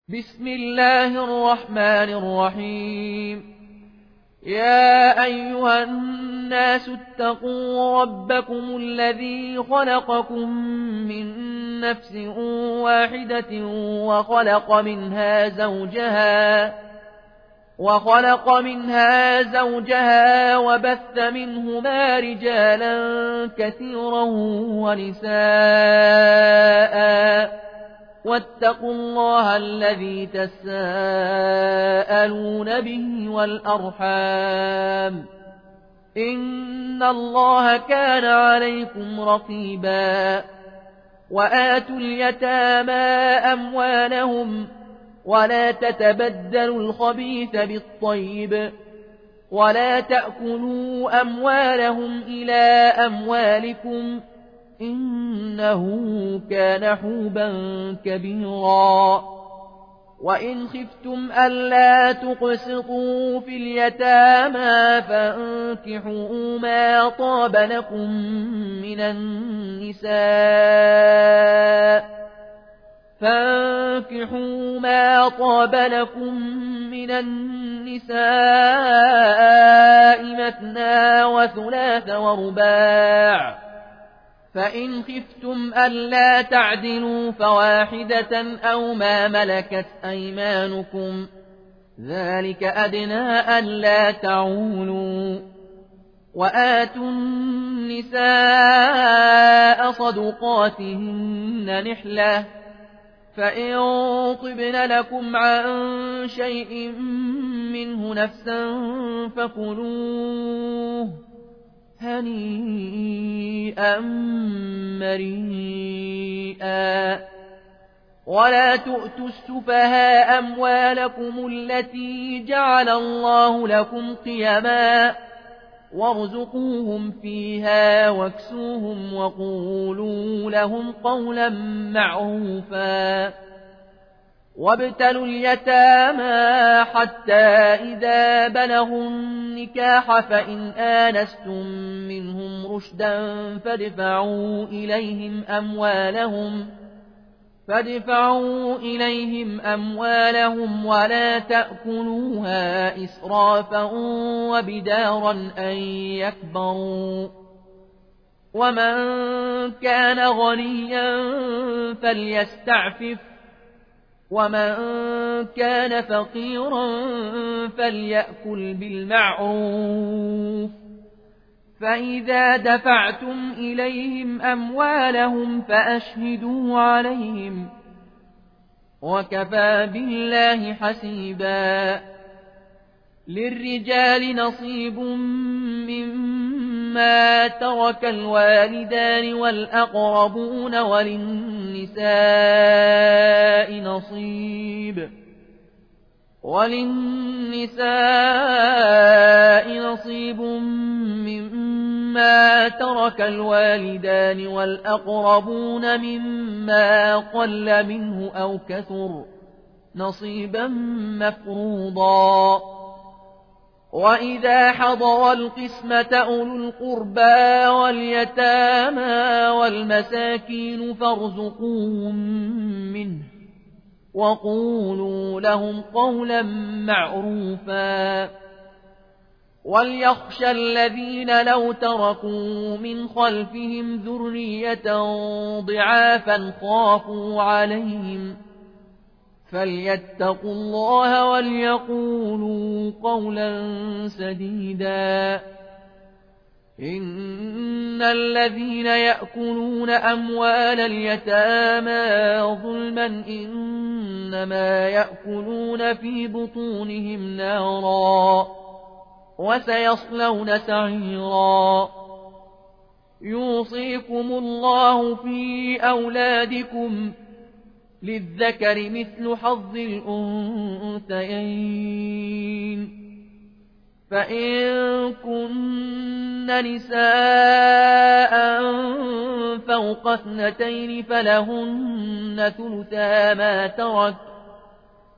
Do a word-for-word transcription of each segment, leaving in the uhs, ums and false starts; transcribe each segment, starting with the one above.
بسم الله الرحمن الرحيم. يا أيها الناس اتقوا ربكم الذي خلقكم من نفس واحدة وخلق منها زوجها وخلق منها زوجها وبث منهما رجالا كثيرا ونساء واتقوا الله الذي تساءلون به والأرحام إن الله كان عليكم رقيبا. وآتوا اليتامى أموالهم ولا تتبدلوا الخبيث بالطيب ولا تأكلوا أموالهم إلى أموالكم إنه كان حوبا كبيرا. وإن خفتم ألا تقسطوا في اليتامى فانكحوا ما طاب لكم من النساء فانكحوا ما طاب لكم من النساء مثنى وثلاث ورباع، فإن خفتم ألا تعدلوا فواحدة أو ما ملكت أيمانكم ذلك أدنى ألا تعولوا. وآتوا النساء صدقاتهن نحلة، فإن طبن لكم عن شيء منه نفسا فكلوه هنيئا مريئا. ولا تؤتوا السفهاء أموالكم التي جعل الله لكم قيما وارزقوهم فيها واكسوهم وقولوا لهم قولا معروفا. وابتلوا اليتامى حتى إذا بلغوا النكاح فإن آنستم منهم رشدا فادفعوا إليهم أموالهم فادفعوا إليهم أموالهم ولا تأكلوها إسرافا وبدارا أن يكبروا. ومن كان غنيا فليستعفف ومن كان فقيرا فليأكل بالمعروف. فإذا دفعتم إليهم أموالهم فأشهدوا عليهم وكفى بالله حسيبا. للرجال نصيب مما ترك الوالدان والأقربون وللنساء نصيب وللنساء نصيب مما ترك الوالدان والأقربون مما قل منه أو كثر نصيبا مفروضا. وإذا حضر القسمة أولو القربى واليتامى والمساكين فارزقوهم منه وقولوا لهم قولا معروفا. وليخشى الذين لو تركوا من خلفهم ذرية ضعافا خافوا عليهم فليتقوا الله وليقولوا قولا سديدا. إن الذين يأكلون أموال اليتامى ظلما إنما يأكلون في بطونهم نارا وسيصلون سعيرا. يوصيكم الله في أولادكم للذكر مثل حظ الأنثيين. فإن كن نساء فوق اثنتين فلهن ثلثا ما ترك،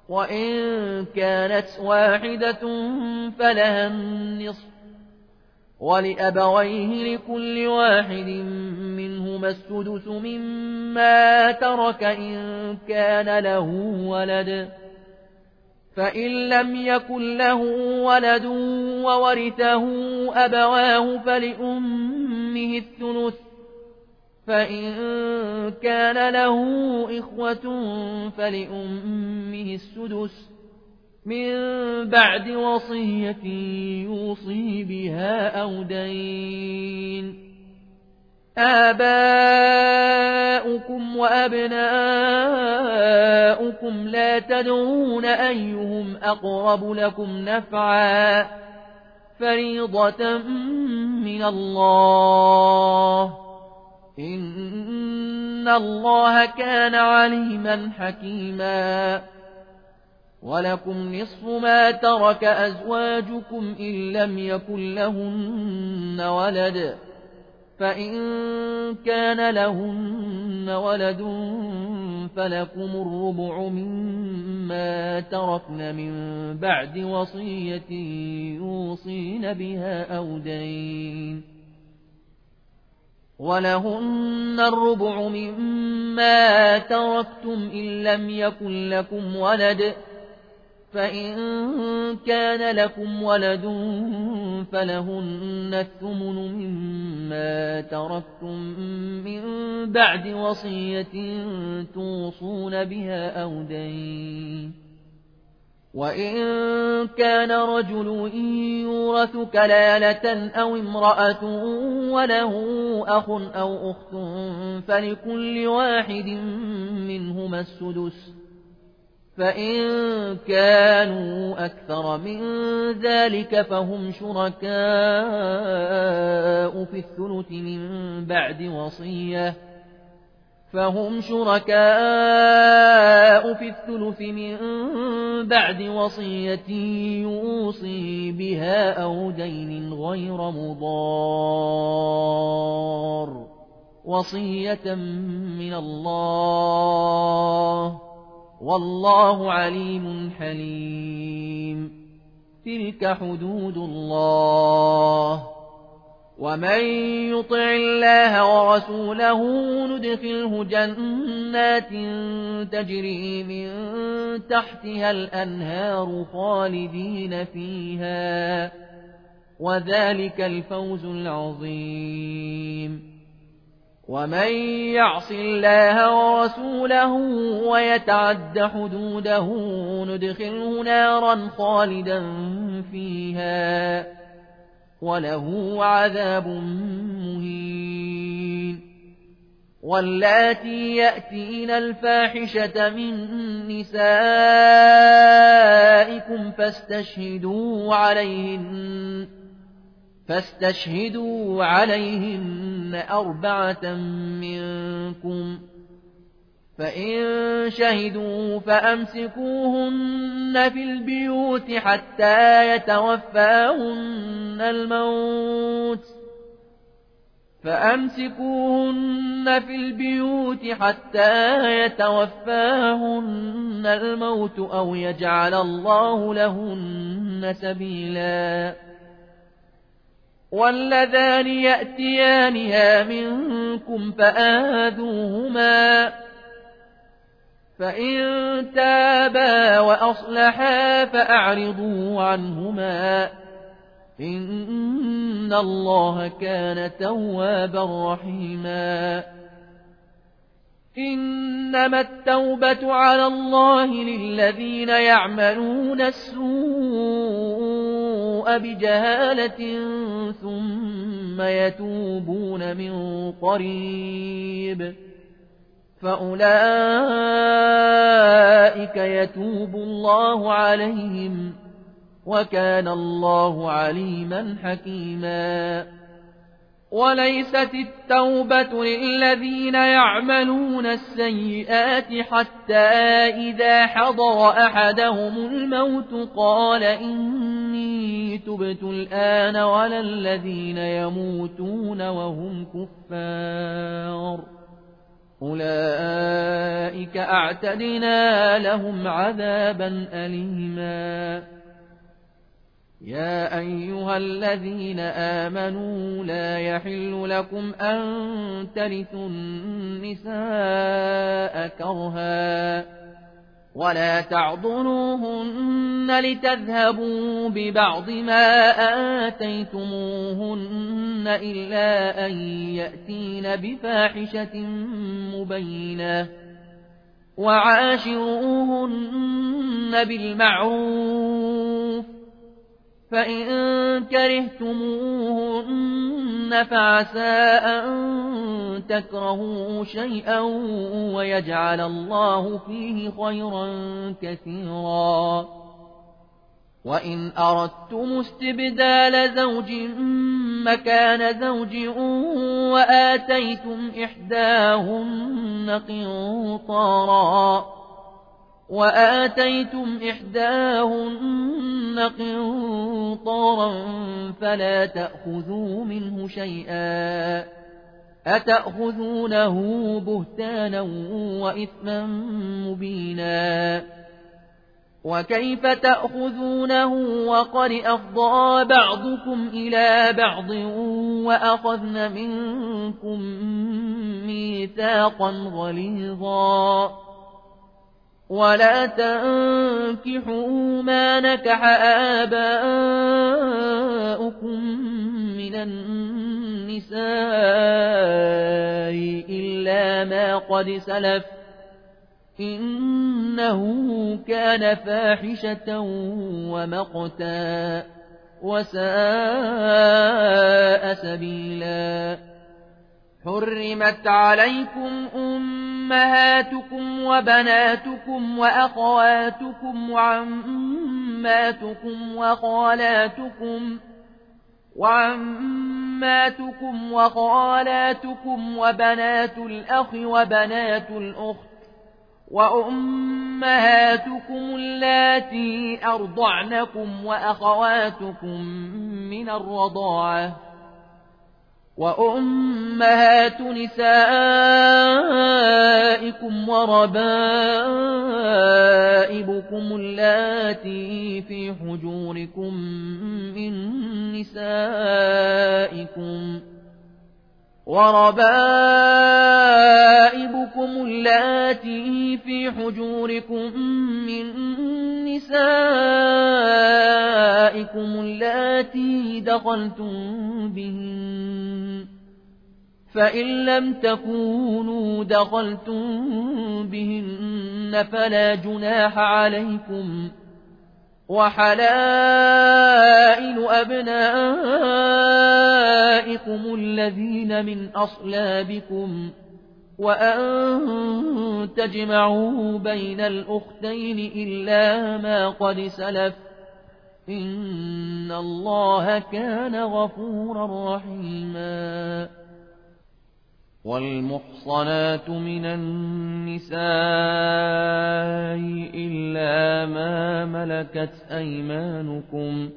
وإن كانت واحدة فلها النصف، ولأبويه لكل واحد منهما السدس مما ترك إن كان له ولد، فإن لم يكن له ولد وورثه أبواه فلأمه الثلث، فإن كان له إخوة فلأمه السدس من بعد وصية يوصي بها أو دين. آباؤكم وأبناؤكم لا تدرون أيهم أقرب لكم نفعا فريضة من الله، إن الله كان عليما حكيما. ولكم نصف ما ترك أزواجكم إن لم يكن لهن ولد، فإن كان لهن ولد فلكم الربع مما تركن من بعد وصية يوصين بها أو دين. ولهن الربع مما تركتم إن لم يكن لكم ولد، فإن كان لكم ولد فلهن الثمن مما تركتم من بعد وصية توصون بها أو دين. وإن كان رجل يورث كلالة أو امرأة وله أخ أو أخت فلكل واحد منهما السدس، فإن كانوا أكثر من ذلك فهم شركاء في الثلث من بعد وصية فهم شركاء في الثلث من بعد وصية يوصي بها أو دين غير مضار، وصية من الله، والله عليم حليم. تلك حدود الله، ومن يطع الله ورسوله ندخله جنات تجري من تحتها الأنهار خالدين فيها، وذلك الفوز العظيم. ومن يعص الله ورسوله ويتعد حدوده ندخله نارا خالدا فيها وله عذاب مهين. واللاتي يأتين الفاحشة من نسائكم فاستشهدوا عليهن فاستشهدوا عليهن أربعة منكم، فإن شهدوا فأمسكوهن في البيوت حتى يتوفاهن الموت فأمسكوهن في البيوت حتى يتوفاهن الموت أو يجعل الله لهن سبيلا. واللذان يأتيانها منكم فآذوهما، فإن تابا وأصلحا فأعرضوا عنهما، إن الله كان توابا رحيما. إنما التوبة على الله للذين يعملون السوء بجهالة ثم يتوبون من قريب فأولئك يتوب الله عليهم، وكان الله عليما حكيما. وليست التوبة للذين يعملون السيئات حتى إذا حضر أحدهم الموت قال إني تبت الآن، ولا الذين يموتون وهم كفار أولئك أعتدنا لهم عذابا أليما. يا أيها الذين آمنوا لا يحل لكم أن ترثوا النساء كرها ولا تعضلوهن لتذهبوا ببعض ما آتيتموهن إلا أن يأتين بفاحشة مبينة وعاشروهن بالمعروف فإن كرهتموهن فعسى أن تكرهوا شيئا ويجعل الله فيه خيرا كثيرا وإن أردتم استبدال زوج مكان زوج وآتيتم إحداهن قنطارا وآتيتم إحداهن قنطارا فلا تأخذوا منه شيئا أتأخذونه بهتانا وإثما مبينا وكيف تأخذونه وقد أفضى بعضكم إلى بعض وأخذن منكم ميثاقا غليظا ولا تنكحوا ما نكح آباؤكم من النساء إلا ما قد سلف إنه كان فاحشة ومقتا وساء سبيلا حرمت عليكم أمهاتكم وبناتكم وأخواتكم وعماتكم وخالاتكم وعماتكم وخالاتكم وبنات الأخ وبنات الأخت وأمهاتكم اللاتي أرضعنكم وأخواتكم من الرضاعة وأمهات نسائكم وربائبكم اللاتي في حجوركم من نسائكم وربائبكم اللاتي في حجوركم من نسائكم اللاتي دخلتم بهن فإن لم تكونوا دخلتم بهن فلا جناح عليكم وحلائل أبنائكم الذين من أصلابكم وأن تجمعوا بين الأختين إلا ما قد سلف إن الله كان غفورا رحيما والمحصنات من النساء إلا ما ملكت أيمانكم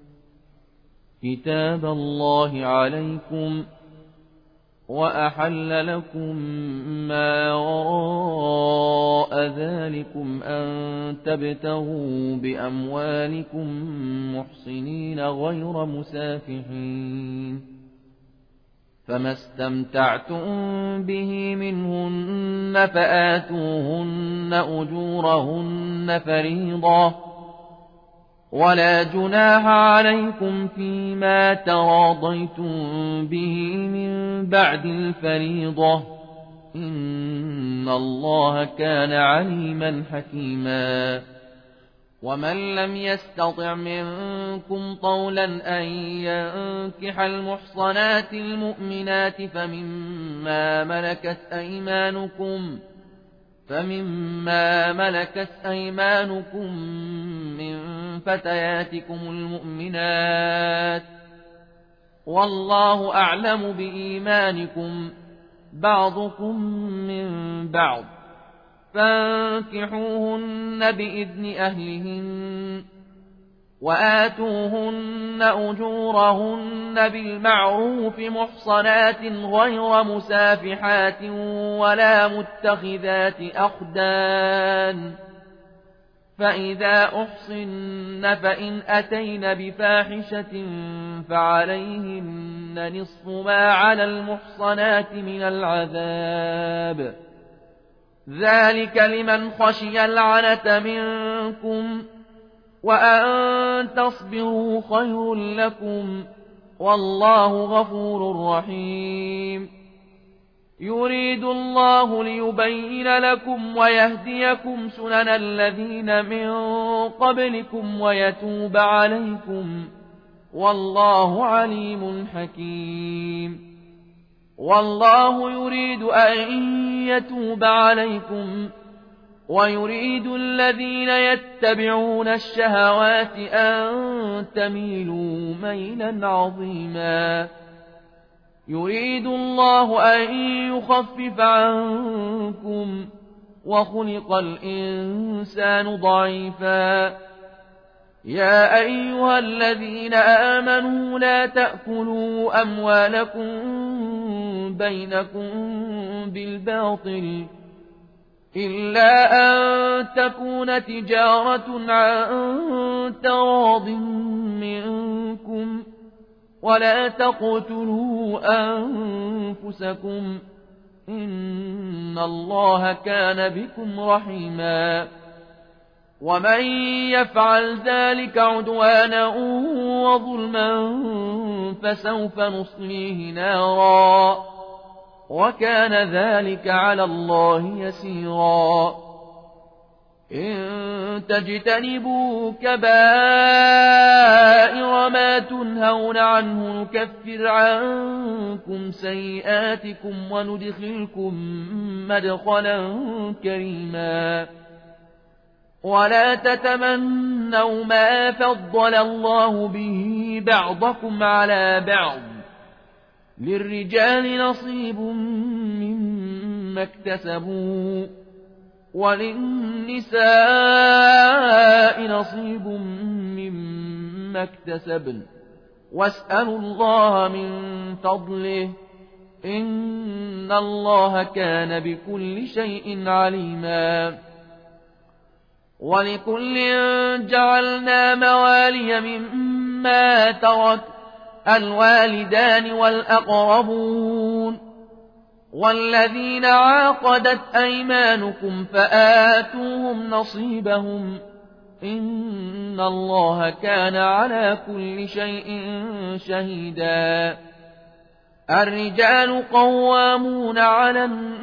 كتاب الله عليكم وأحل لكم ما وراء ذلكم أن تبتغوا بأموالكم محصنين غير مسافحين فما استمتعتم به منهن فآتوهن أجورهن فريضة ولا جناح عليكم فيما تراضيتم به من بعد الفريضة إن الله كان عليما حكيما ومن لم يستطع منكم طولا أن ينكح المحصنات المؤمنات فمما ملكت أيمانكم فمما ملكت أيمانكم من فتياتكم المؤمنات والله أعلم بإيمانكم بعضكم من بعض فانكحوهن بإذن أهلهن وآتوهن أجورهن بالمعروف محصنات غير مسافحات ولا متخذات أخدان فإذا أحصن فإن أتين بفاحشة فعليهن نصف ما على المحصنات من العذاب، ذلك لمن خشي العنة منكم، وأن تصبروا خير لكم، والله غفور رحيم. يريد الله ليبين لكم ويهديكم سنن الذين من قبلكم ويتوب عليكم، والله عليم حكيم. والله يريد أن يتوب عليكم، ويريد الذين يتبعون الشهوات أن تميلوا ميلا عظيما. يريد الله أن يخفف عنكم، وخلق الإنسان ضعيفا. يا أيها الذين آمنوا لا تأكلوا أموالكم بينكم بالباطل إلا أن تكون تجارة عن تراض منكم، ولا تقتلوا أنفسكم، إن الله كان بكم رحيما. ومن يفعل ذلك عدوانا وظلما فسوف نصليه نارا، وكان ذلك على الله يسيرا. إن تجتنبوا كبائر ما تنهون عنه نكفر عنكم سيئاتكم وندخلكم مدخلا كريما. ولا تتمنوا ما فضل الله به بعضكم على بعض، للرجال نصيب مما اكتسبوا وللنساء نصيب مما اكتسبن، واسألوا الله من فضله، إن الله كان بكل شيء عليما. ولكل جعلنا موالي مما ترك الوالدان والأقربون والذين عاقدت أيمانكم فآتوهم نصيبهم، إن الله كان على كل شيء شهيدا. الرجال قوامون على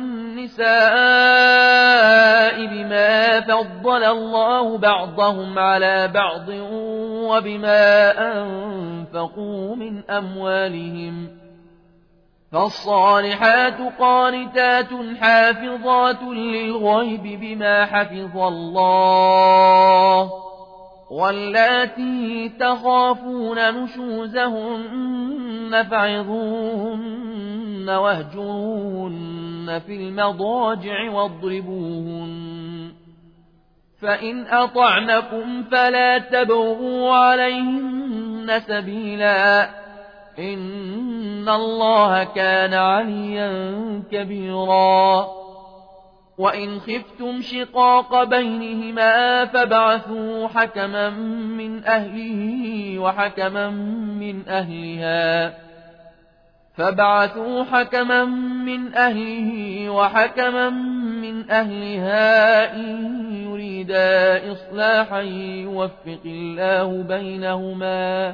النساء بما فضل الله بعضهم على بعض وبما أنفقوا من أموالهم، فالصالحات قانتات حافظات للغيب بما حفظ الله، واللاتي تخافون نشوزهن فعظوهن واهجروهن في المضاجع واضربوهن، فإن أطعنكم فلا تبغوا عليهن سبيلا، إن الله كان عليا كبيرا. وإن خفتم شقاق بينهما فابعثوا حكما من أهله وحكما من أهلها فابعثوا حكما من أهله وحكما من أهلها إن يريدا إصلاحا يوفق الله بينهما،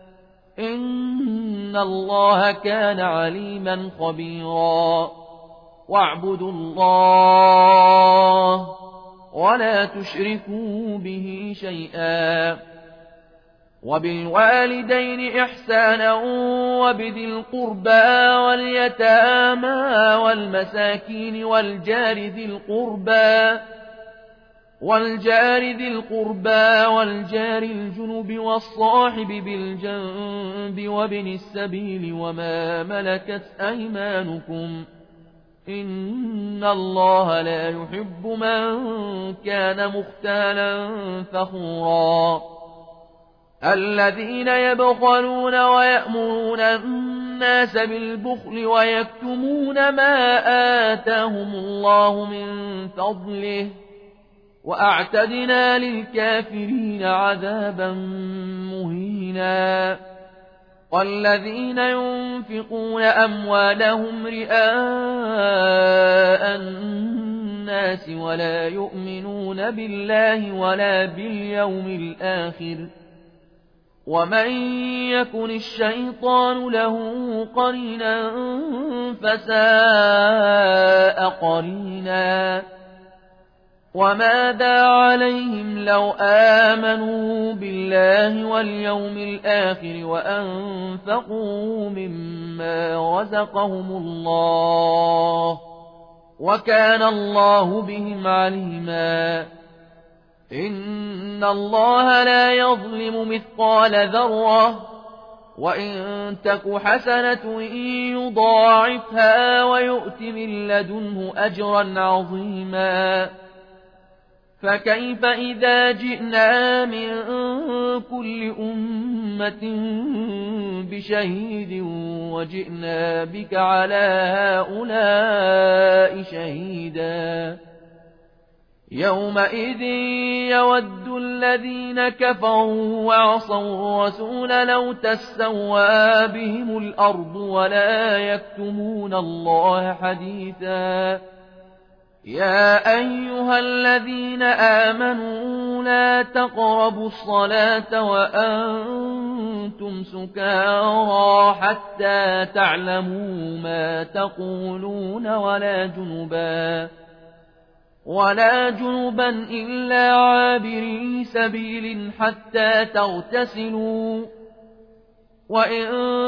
إن الله كان عليما خبيرا. واعبدوا الله ولا تشركوا به شيئا، وبالوالدين إحسانا وبذي القربى واليتامى والمساكين والجار ذي القربى والجار ذي القربى والجار الجنب والصاحب بالجنب وابن السبيل وما ملكت أيمانكم، إن الله لا يحب من كان مختالا فخورا. الذين يبخلون ويأمرون الناس بالبخل ويكتمون ما آتاهم الله من فضله، وأعتدنا للكافرين عذابا مهينا والذين ينفقون أموالهم رئاء الناس ولا يؤمنون بالله ولا باليوم الآخر ومن يكن الشيطان له قرينا فساء قرينا وماذا عليهم لو آمنوا بالله واليوم الآخر وأنفقوا مما رزقهم الله وكان الله بهم عليما إن الله لا يظلم مثقال ذرة وإن تك حسنة يضاعفها ويؤت من لدنه أجرا عظيما فكيف إذا جئنا من كل أمة بشهيد وجئنا بك على هؤلاء شهيدا يومئذ يود الذين كفروا وعصوا الرسول لو تسوى بهم الأرض ولا يكتمون الله حديثا يا أيها الذين آمنوا لا تقربوا الصلاة وأنتم سكارى حتى تعلموا ما تقولون ولا جنبا ولا جنبا إلا عابري سبيل حتى تغتسلوا وإن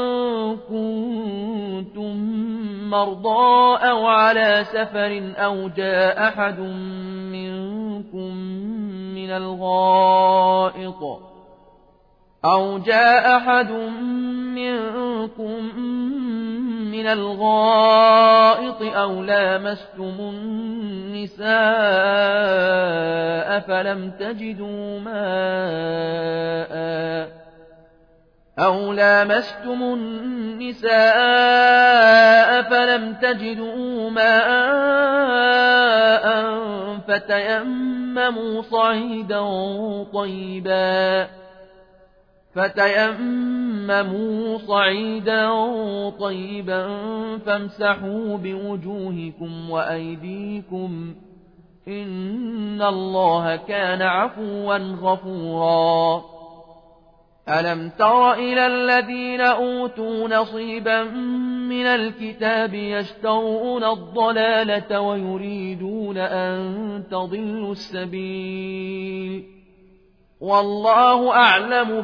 كنتم مرضى أو على سفر أو جاء أحد منكم من الغائط أو جاء أحد منكم من الغائط أو لامستم النساء فلم تجدوا ماء أو لامستم النساء فلم تجدوا ماء فتيمموا صعيدا طيبا فتيمموا صعيدا طيبا فامسحوا بوجوهكم وأيديكم إن الله كان عفوا غفورا ألم تر إلى الذين أوتوا نصيبا من الكتاب يشترون الضلالة ويريدون أن تضلوا السبيل والله أعلم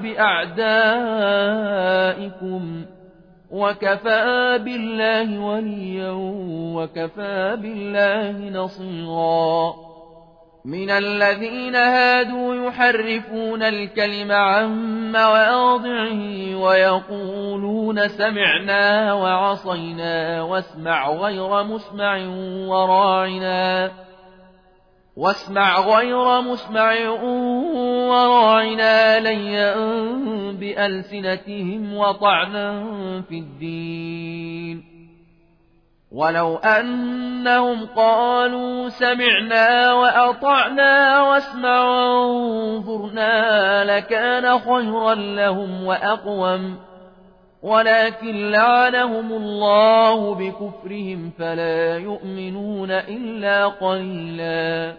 بأعدائكم وكفى بالله وليا وكفى بالله نصيرا من الذين هادوا يحرفون الكلم عن مواضعه ويقولون سمعنا وعصينا واسمع غير مسمع وراعنا واسمع غير مسمع وراعنا ليا بألسنتهم وطعنا في الدين ولو أنهم قالوا سمعنا وأطعنا واسمع وانظرنا لكان خيرا لهم وأقوم ولكن لعنهم الله بكفرهم فلا يؤمنون إلا قليلا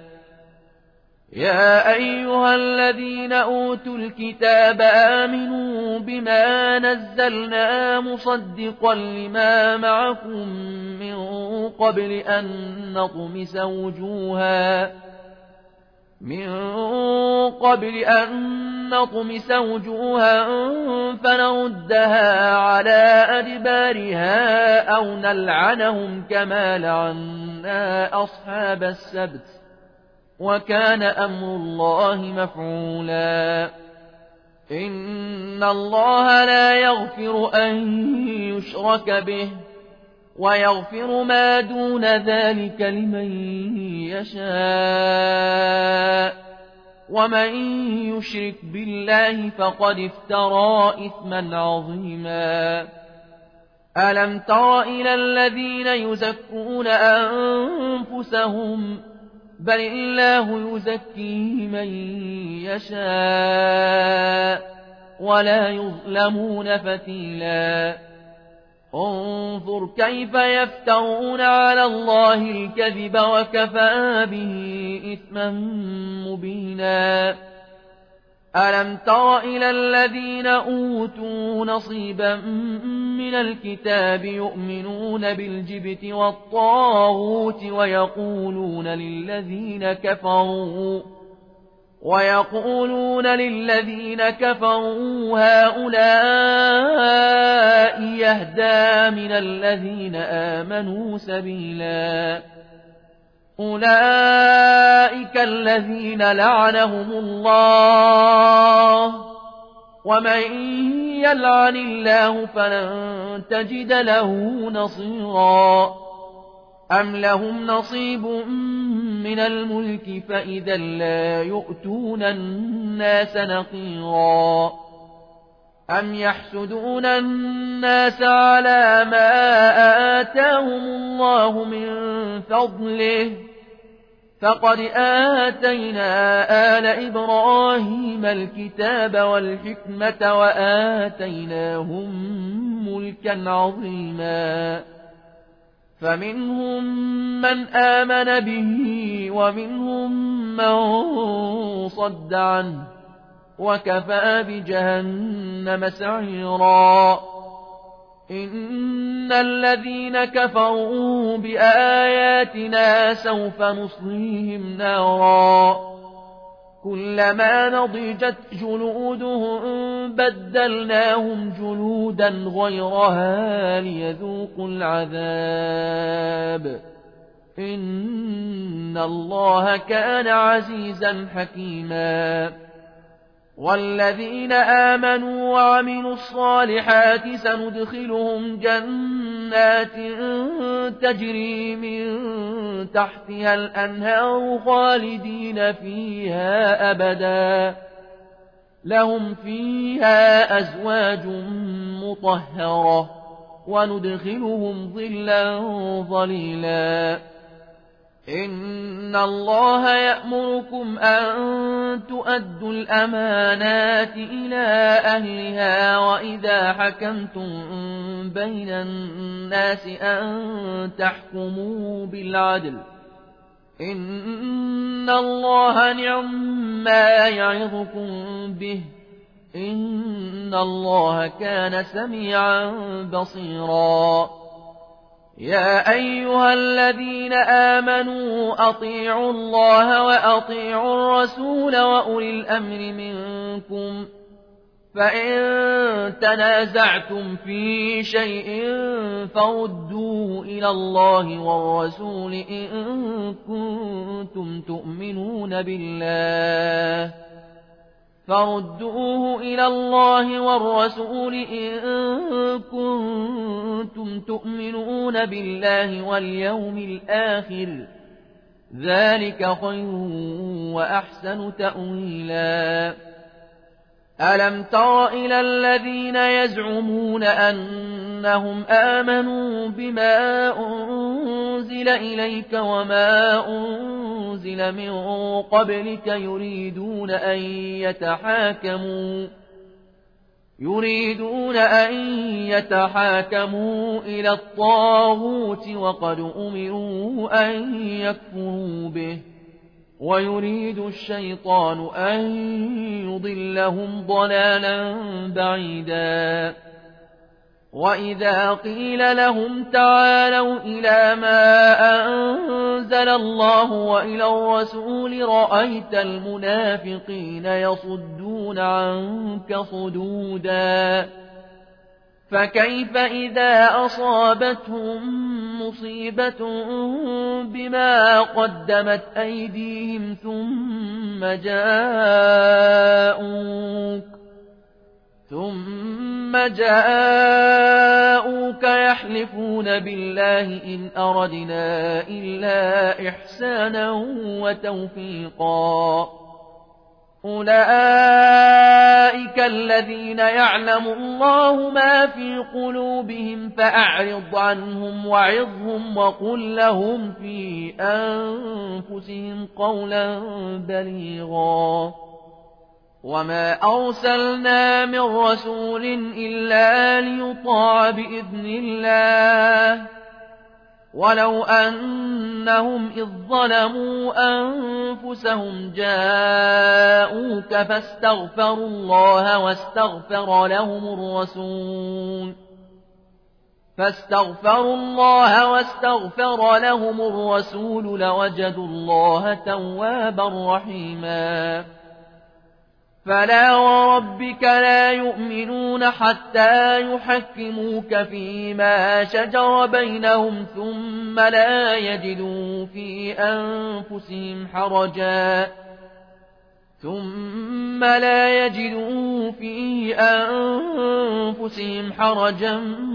يا أيها الذين أوتوا الكتاب آمنوا بما نزلنا مصدقا لما معكم من قبل أن نطمس وجوها من قبل أن نطمس وجوها فنردها على أدبارها أو نلعنهم كما لعنا أصحاب السبت وكان أمر الله مفعولا إن الله لا يغفر أن يشرك به ويغفر ما دون ذلك لمن يشاء ومن يشرك بالله فقد افترى إثما عظيما ألم تر إلى الذين يزكون أنفسهم بل الله يزكي من يشاء ولا يظلمون فتيلا انظر كيف يفترون على الله الكذب وكفى به إثما مبينا ألم تر إلى الذين أوتوا نصيبا من الكتاب يؤمنون بالجبت والطاغوت ويقولون للذين كفروا ويقولون للذين كفروا هؤلاء يهدى من الذين آمنوا سبيلا أولئك الذين لعنهم الله ومن يلعن الله فلن تجد له نصيرا أم لهم نصيب من الملك فإذا لا يؤتون الناس نقيرا أم يحسدون الناس على ما آتاهم الله من فضله فقد آتينا آل إبراهيم الكتاب والحكمة وآتيناهم ملكا عظيما فمنهم من آمن به ومنهم من صد عنه وكفى بجهنم سعيرا إن الذين كفروا بآياتنا سوف نصليهم نارا كلما نضجت جلودهم بدلناهم جلودا غيرها ليذوقوا العذاب إن الله كان عزيزا حكيما والذين آمنوا وعملوا الصالحات سندخلهم جنات تجري من تحتها الأنهار خالدين فيها أبدا لهم فيها أزواج مطهرة وندخلهم ظلا ظليلا إن الله يأمركم أن تؤدوا الأمانات إلى أهلها وإذا حكمتم بين الناس أن تحكموا بالعدل إن الله نعم ما يعظكم به إن الله كان سميعا بصيرا يا أيها الذين آمنوا أطيعوا الله وأطيعوا الرسول وأولي الأمر منكم فإن تنازعتم في شيء فردوه إلى الله والرسول إن كنتم تؤمنون بالله فردوه إلى الله والرسول إن كنتم تؤمنون بالله واليوم الآخر ذلك خير وأحسن تأويلا ألم تر إلى الذين يزعمون أنهم آمنوا بما أنزل إليك وما أنزل من قبلك يريدون أن يتحاكموا يريدون أن يتحاكموا إلى الطاغوت وقد أمروا أن يكفروا به ويريد الشيطان أن يضلهم ضلالا بعيدا وإذا قيل لهم تعالوا إلى ما أنزل الله وإلى الرسول رأيت المنافقين يصدون عنك صدودا فكيف إذا أصابتهم مصيبة بما قدمت أيديهم ثم جاءوك ثم جاءوك يحلفون بالله إن أردنا إلا إحسانا وتوفيقا أولئك الذين يعلم الله ما في قلوبهم فأعرض عنهم وعظهم وقل لهم في أنفسهم قولا بليغا وما أرسلنا من رسول إلا ليطاع بإذن الله ولو أنهم إذ ظلموا أنفسهم جاءوك فاستغفروا الله واستغفر لهم الرسول فاستغفروا الله واستغفر لهم الرسول لوجدوا الله توابا رحيما فلا وربك لا يؤمنون حتى يحكموك فيما شجر بينهم ثم لا يجدوا في أنفسهم حرجا ثم لا يجدوا في أنفسهم حرجا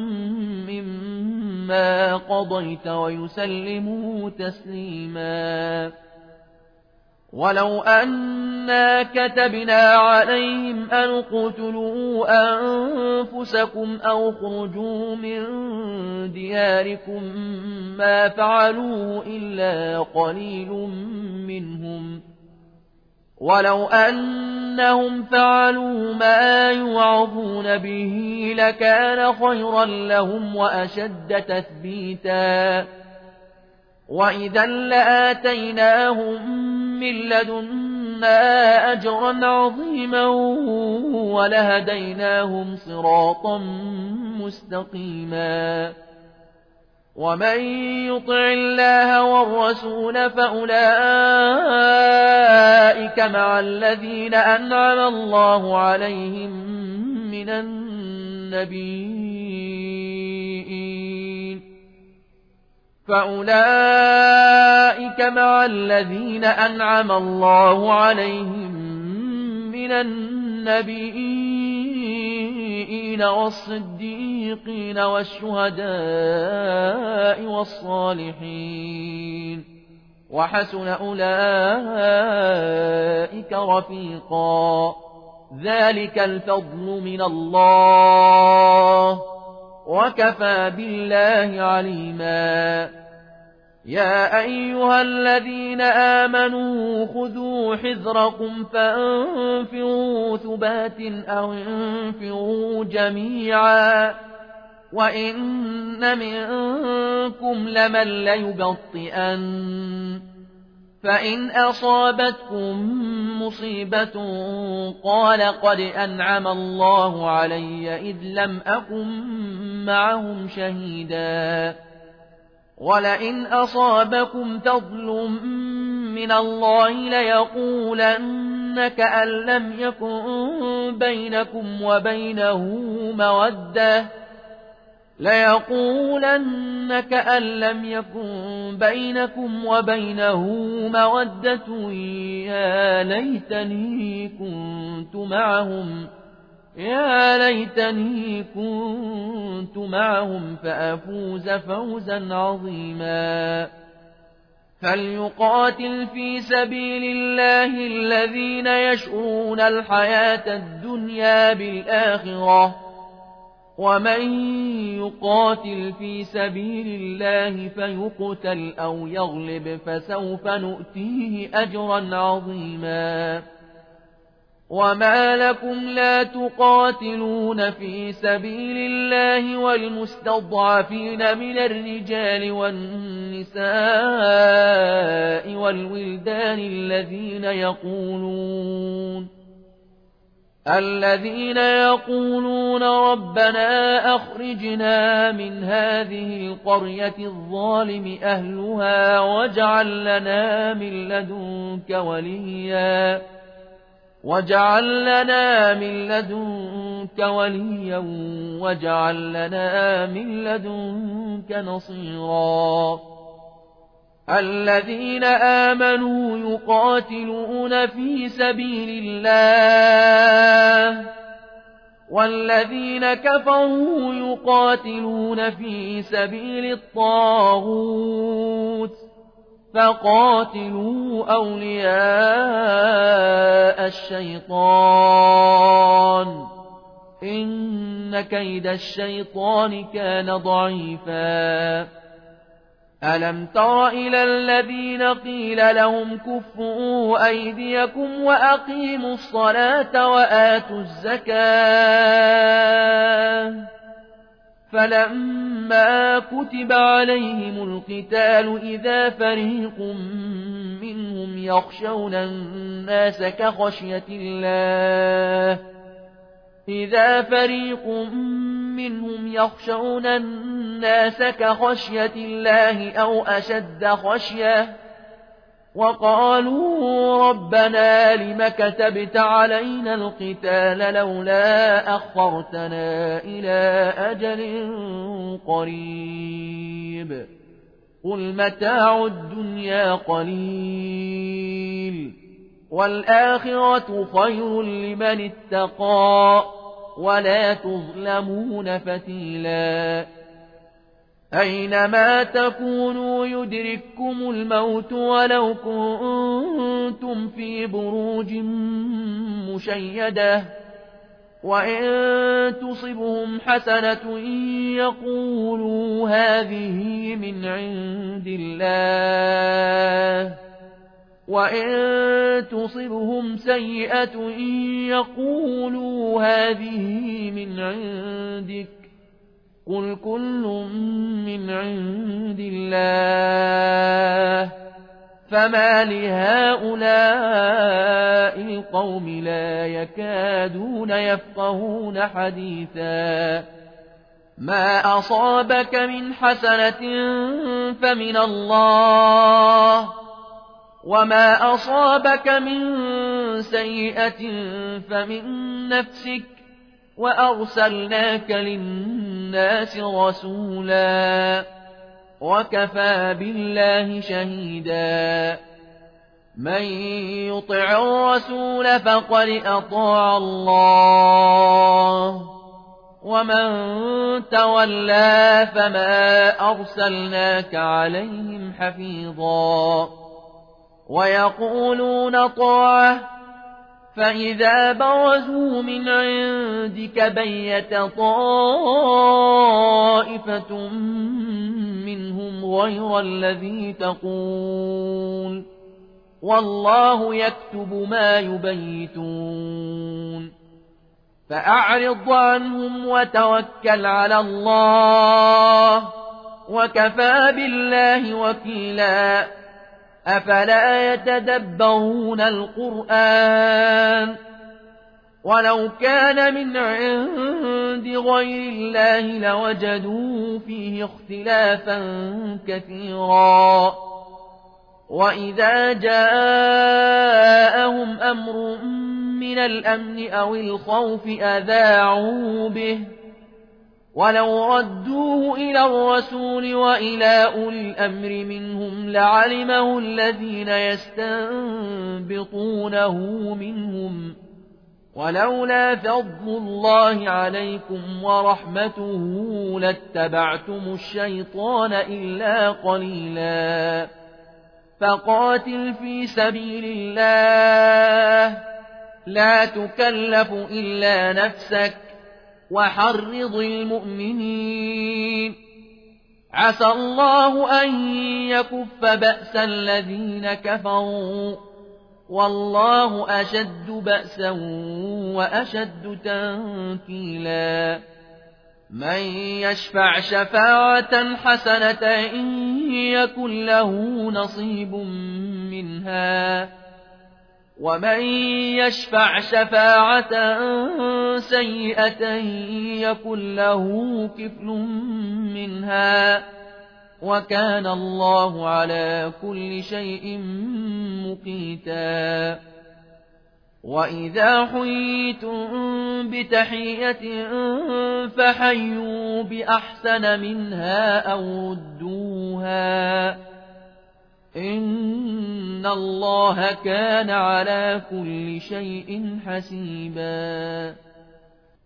مما قضيت ويسلموا تسليما ولو أنا كتبنا عليهم أن اقتلوا أنفسكم أو اخرجوا من دياركم ما فعلوه إلا قليل منهم ولو أنهم فعلوا ما يوعظون به لكان خيرا لهم وأشد تثبيتا وإذا لآتيناهم من لدنا أجرا عظيما ولهديناهم صراطا مستقيما ومن يطع الله والرسول فأولئك مع الذين أنعم الله عليهم من النبيين فأولئك مع الذين أنعم الله عليهم من النبيين والصديقين والشهداء والصالحين وحسن أولئك رفيقا ذلك الفضل من الله وكفى بالله عليما يا أيها الذين آمنوا خذوا حذركم فانفروا ثبات أو انفروا جميعا وإن منكم لمن ليبطئن فإن أصابتكم مصيبة قال قد أنعم الله علي إذ لم أكن معهم شهيدا ولئن أصابكم فضل من الله ليقولن كأن لم يكن بينكم وبينه مودة ليقولن كأن لم يكن بينكم وبينه مودة يا ليتني كنت معهم يا ليتني كنت معهم فأفوز فوزا عظيما فليقاتل في سبيل الله الذين يشرون الحياة الدنيا بالآخرة ومن يقاتل في سبيل الله فيقتل أو يغلب فسوف نؤتيه أجرا عظيما وما لكم لا تقاتلون في سبيل الله والمستضعفين من الرجال والنساء والولدان الذين يقولون الذين يقولون ربنا أخرجنا من هذه القرية الظالم أهلها واجعل لنا من لدنك وليا واجعل لنا من لدنك وليا واجعل لنا من لدنك نصيرا الذين آمنوا يقاتلون في سبيل الله والذين كفروا يقاتلون في سبيل الطاغوت فقاتلوا أولياء الشيطان إن كيد الشيطان كان ضعيفا ألم تر إلى الذين قيل لهم كفوا أيديكم وأقيموا الصلاة وآتوا الزكاة فلما كتب عليهم القتال إذا فريق منهم يخشون الناس كخشية الله إذا فريق منهم يخشون الناس كخشية الله أو أشد خشية وقالوا ربنا لم كتبت علينا القتال لولا أخرتنا إلى أجل قريب قل متاع الدنيا قليل والآخرة خير لمن اتقى ولا تظلمون فتيلا أينما تكونوا يدرككم الموت ولو كنتم في بروج مشيدة وإن تصبهم حسنة يقولوا هذه من عند الله وإن تصبهم سيئة يقولوا هذه من عندك قل كل من عند الله فما لهؤلاء القوم لا يكادون يفقهون حديثا ما أصابك من حسنة فمن الله وما أصابك من سيئة فمن نفسك وأرسلناك للناس رسولا وكفى بالله شهيدا من يطع الرسول فقد أطاع الله ومن تولى فما أرسلناك عليهم حفيظا ويقولون طاعة فإذا برزوا من عندك بيت طائفة منهم غير الذي تقول والله يكتب ما يبيتون فأعرض عنهم وتوكل على الله وكفى بالله وكيلا أفلا يتدبرون القرآن ولو كان من عند غير الله لوجدوا فيه اختلافا كثيرا وإذا جاءهم أمر من الأمن أو الخوف أذاعوا به ولو ردوه إلى الرسول وإلى أولي الأمر منهم لعلمه الذين يستنبطونه منهم ولولا فضل الله عليكم ورحمته لاتبعتم الشيطان إلا قليلا فقاتل في سبيل الله لا تكلف إلا نفسك وحرض المؤمنين عسى الله أن يكف بأس الذين كفروا والله أشد بأسا وأشد تنكيلا من يشفع شفاعة حسنة يكن له نصيب منها ومن يشفع شفاعة سيئة يكن له كفل منها وكان الله على كل شيء مقيتا وإذا حييتم بتحية فحيوا بأحسن منها أو ردوها إن الله كان على كل شيء حسيبا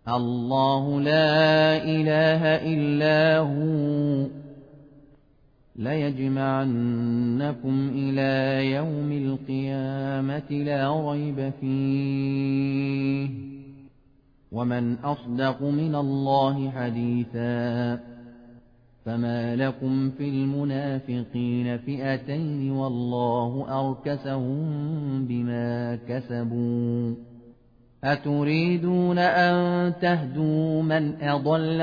الله لا إله إلا هو ليجمعنكم إلى يوم القيامة لا ريب فيه ومن أصدق من الله حديثا فما لكم في المنافقين فئتين والله أركسهم بما كسبوا أتريدون أن تهدوا من أضل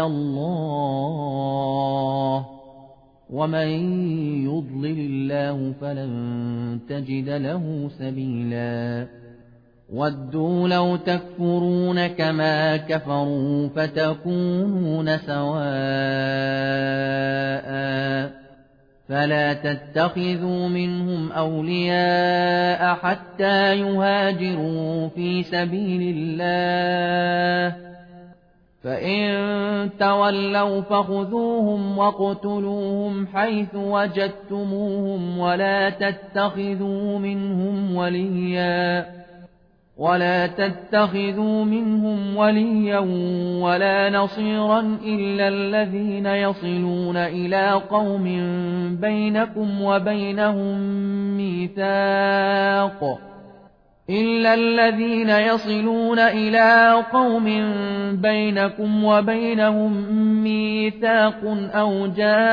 الله ومن يضلل الله فلن تجد له سبيلا ودوا لو تكفرون كما كفروا فتكونون سواء فلا تتخذوا منهم أولياء حتى يهاجروا في سبيل الله فإن تولوا فخذوهم واقتلوهم حيث وجدتموهم ولا تتخذوا منهم وليا ولا تتخذوا منهم وليا ولا نصيرا إلا الذين يصلون إلى قوم بينكم وبينهم ميثاق إلا الذين يصلون إلى قوم بينكم وبينهم ميثاق أو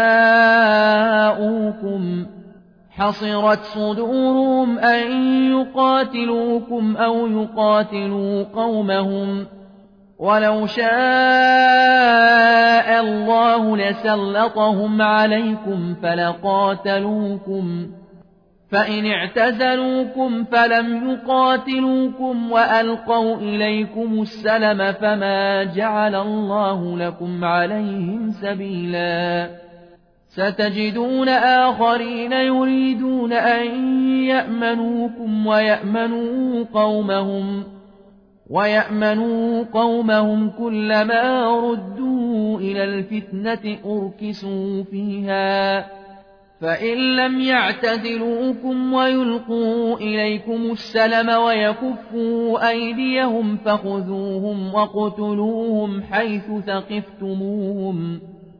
جاءوكم حصرت صدورهم أن يقاتلوكم أو يقاتلوا قومهم ولو شاء الله لسلطهم عليكم فلقاتلوكم فإن اعتزلوكم فلم يقاتلوكم وألقوا إليكم السلم فما جعل الله لكم عليهم سبيلا ستجدون آخرين يريدون أن يأمنوكم ويأمنوا قومهم ويأمنوا قومهم كلما ردوا إلى الفتنة أركسوا فيها فإن لم يعتزلوكم ويلقوا إليكم السلم ويكفوا أيديهم فخذوهم واقتلوهم حيث ثقفتموهم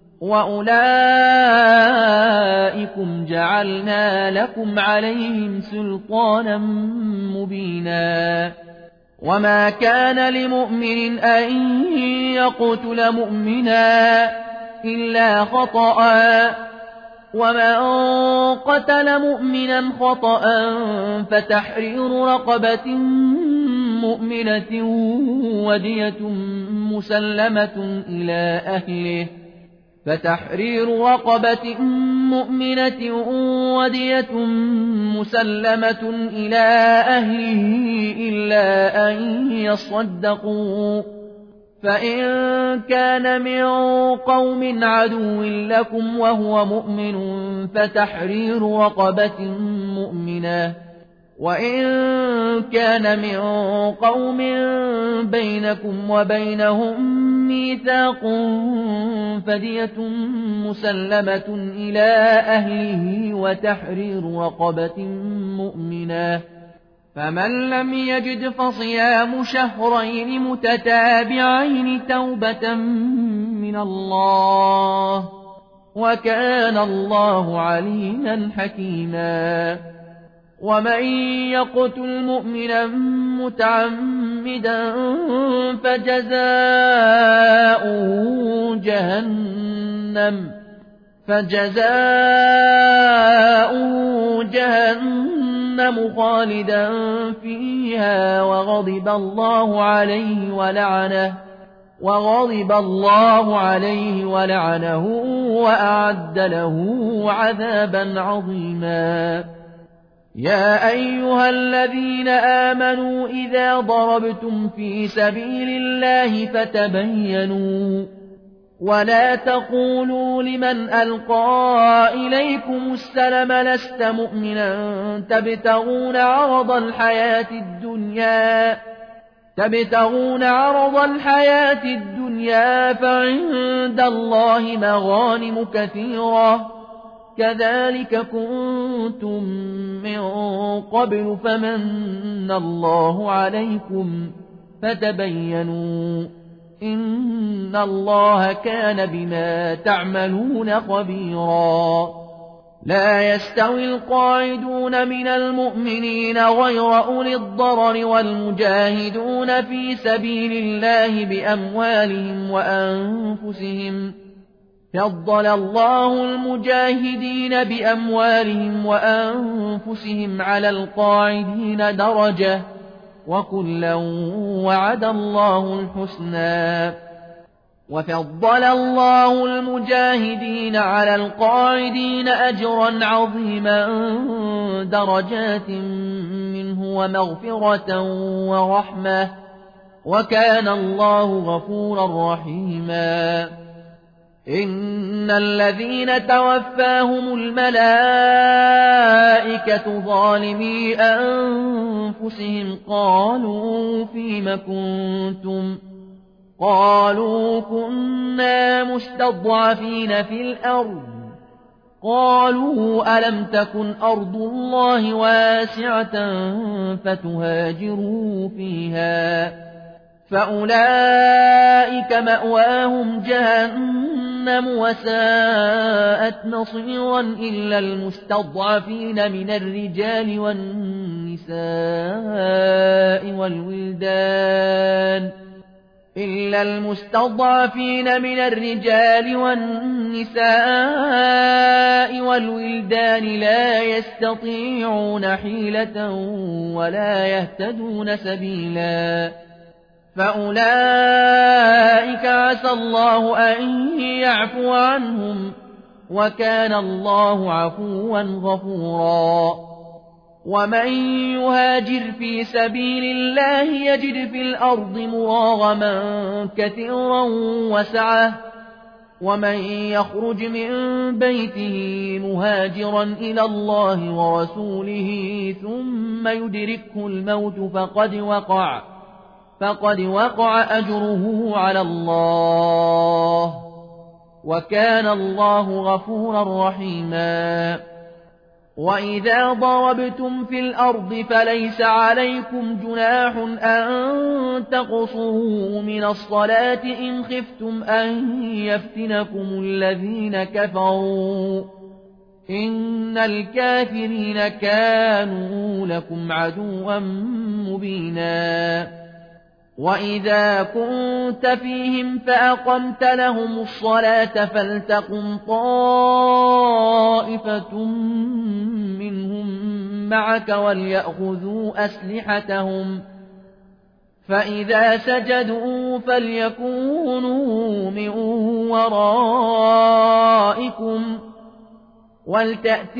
وأولئكم جعلنا لكم عليهم سلطانا مبينا وما كان لمؤمن أن يقتل مؤمنا إلا خطأ ومن قتل مؤمنا خطأ فتحرير رقبة مؤمنة ودية مسلمة إلى أهله فتحرير رقبة مؤمنة ودية مسلمة إلى أهله إلا أن يصدقوا فإن كان من قوم عدو لكم وهو مؤمن فتحرير رقبة مؤمنة وإن كان من قوم بينكم وبينهم ميثاق فدية مسلمة إلى أهله وتحرير رقبة مؤمنة فمن لم يجد فصيام شهرين متتابعين توبة من الله وكان الله عليما حكيما ومن يقتل مؤمنا متعمدا فجزاؤه جهنم فجزاؤه جهنم خالدا فيها وغضب الله عليه ولعنه وغضب الله عليه ولعنه وأعد له عذابا عظيما يا أيها الذين آمنوا إذا ضربتم في سبيل الله فتبينوا ولا تقولوا لمن ألقى إليكم السلم لست مؤمنا تبتغون عرض الحياة الدنيا تبتغون عرض الحياة الدنيا فعند الله مغانم كثيرة كذلك كنتم من قبل فمن الله عليكم فتبينوا إن الله كان بما تعملون خبيرا لا يستوي القاعدون من المؤمنين غير أولي الضرر والمجاهدون في سبيل الله بأموالهم وأنفسهم فضل الله المجاهدين بأموالهم وأنفسهم على القاعدين درجة وكلا وعد الله الحسنى وفضل الله المجاهدين على القاعدين أجرا عظيما درجات منه ومغفرة ورحمة وكان الله غفورا رحيما إن الذين توفاهم الملائكة ظالمي أنفسهم قالوا فيم كنتم قالوا كنا مستضعفين في الأرض قالوا ألم تكن أرض الله واسعة فتهاجروا فيها فأولئك مأواهم جهنم وساءت مصيرا إلا المستضعفين من الرجال والنساء والولدان إلا المستضعفين من الرجال والنساء والولدان لا يستطيعون حيلة ولا يهتدون سبيلا فأولئك عسى الله أن يعفو عنهم وكان الله عفوا غفورا ومن يهاجر في سبيل الله يجد في الأرض مراغما كثيرا وسعة ومن يخرج من بيته مهاجرا إلى الله ورسوله ثم يدركه الموت فقد وقع فقد وقع أجره على الله وكان الله غفورا رحيما وإذا ضربتم في الأرض فليس عليكم جناح أن تقصروا من الصلاة إن خفتم أن يفتنكم الذين كفروا إن الكافرين كانوا لكم عدوا مبينا وإذا كنت فيهم فأقمت لهم الصلاة فلتقم طائفة منهم معك وليأخذوا أسلحتهم فإذا سجدوا فليكونوا من ورائكم ولتأت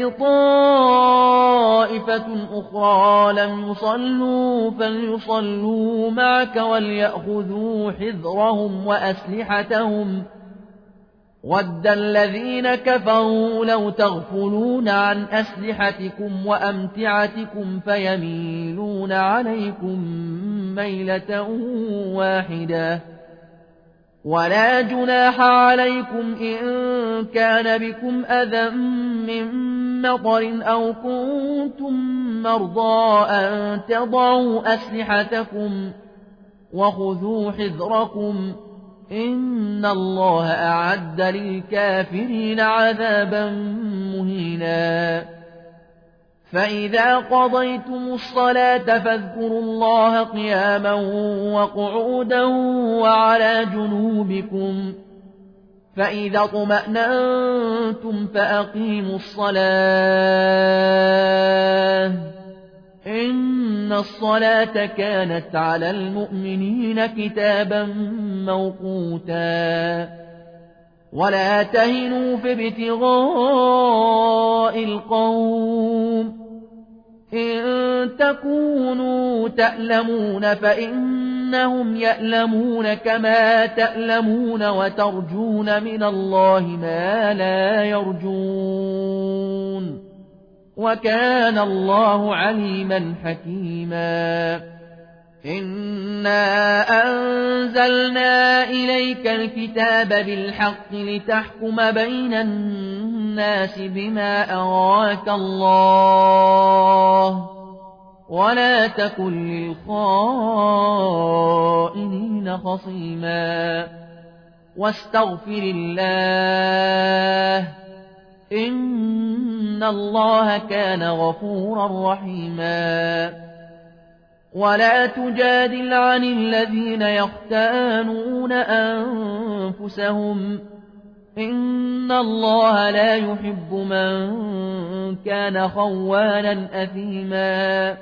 طائفة أخرى لم يصلوا فليصلوا معك وليأخذوا حذرهم وأسلحتهم ود الذين كفروا لو تغفلون عن أسلحتكم وأمتعتكم فيميلون عليكم ميلة واحدة ولا جناح عليكم إن كان بكم أذى من مطر أو كنتم مرضى أن تضعوا أسلحتكم وخذوا حذركم إن الله أعد للكافرين عذابا مهينا فإذا قضيتم الصلاة فاذكروا الله قياما وقعودا وعلى جنوبكم فإذا اطمأننتم فأقيموا الصلاة إن الصلاة كانت على المؤمنين كتابا موقوتا ولا تهنوا في ابتغاء القوم إن تكونوا تألمون فإنهم يألمون كما تألمون وترجون من الله ما لا يرجون وكان الله عليما حكيما إنا أنزلنا إليك الكتاب بالحق لتحكم بين الناس بما أراك الله ولا تكن للخائنين خصيما واستغفر الله إن إن الله كان غفورا رحيما ولا تجادل عن الذين يختانون أنفسهم إن الله لا يحب من كان خوانا أثيما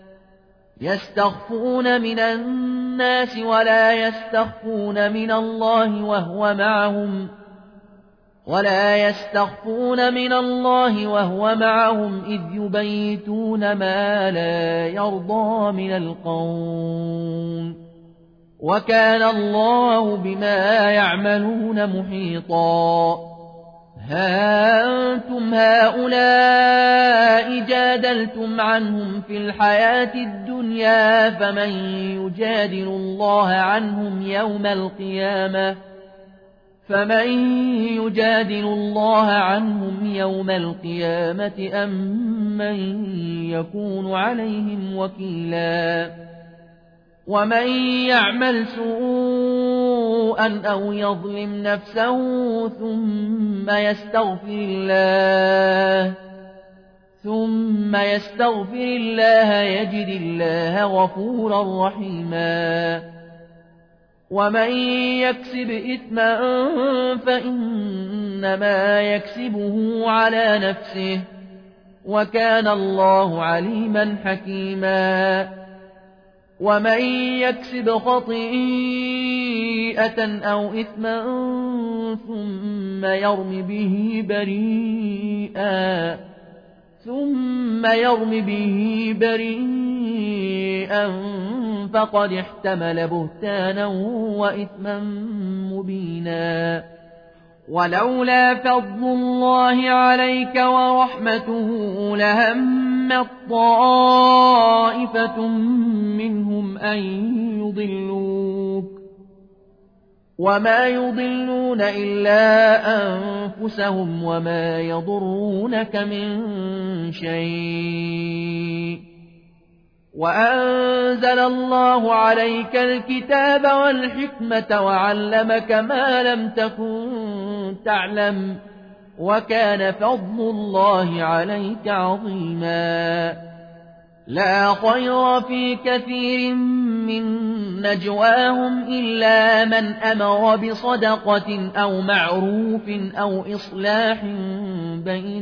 يستخفون من الناس ولا يستخفون من الله وهو معهم ولا يستخفون من الله وهو معهم إذ يبيتون ما لا يرضى من القول وكان الله بما يعملون محيطا ها أنتم هؤلاء جادلتم عنهم في الحياة الدنيا فمن يجادل الله عنهم يوم القيامة فمن يجادل الله عنهم يوم القيامة أم من يكون عليهم وكيلا ومن يعمل سوءا أو يظلم نفسه ثم يستغفر الله ثم يستغفر الله يجد الله غفورا رحيما ومن يكسب إثما فإنما يكسبه على نفسه وكان الله عليما حكيما ومن يكسب خطيئة أو إثما ثم يرم به بريئا ثم يرم به بريئا فقد احتمل بهتانا وإثما مبينا ولولا فضل الله عليك ورحمته لهمت طائفة منهم أن يضلوك وما يضلون إلا أنفسهم وما يضرونك من شيء وأنزل الله عليك الكتاب والحكمة وعلمك ما لم تكن تعلم وكان فضل الله عليك عظيما لا خير في كثير من نجواهم إلا من أمر بصدقة أو معروف أو إصلاح بين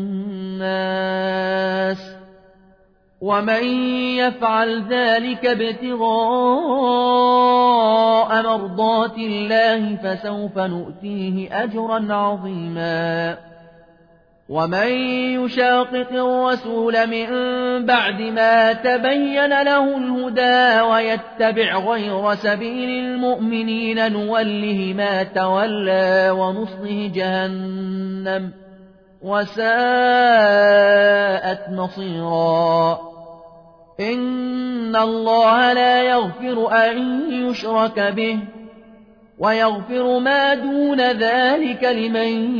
الناس ومن يفعل ذلك ابتغاء مرضات الله فسوف نؤتيه أجرا عظيما ومن يشاقق الرسول من بعد ما تبين له الهدى ويتبع غير سبيل المؤمنين نوله ما تولى ونصله جهنم وساءت مصيرا إن الله لا يغفر أن يشرك به ويغفر ما دون ذلك لمن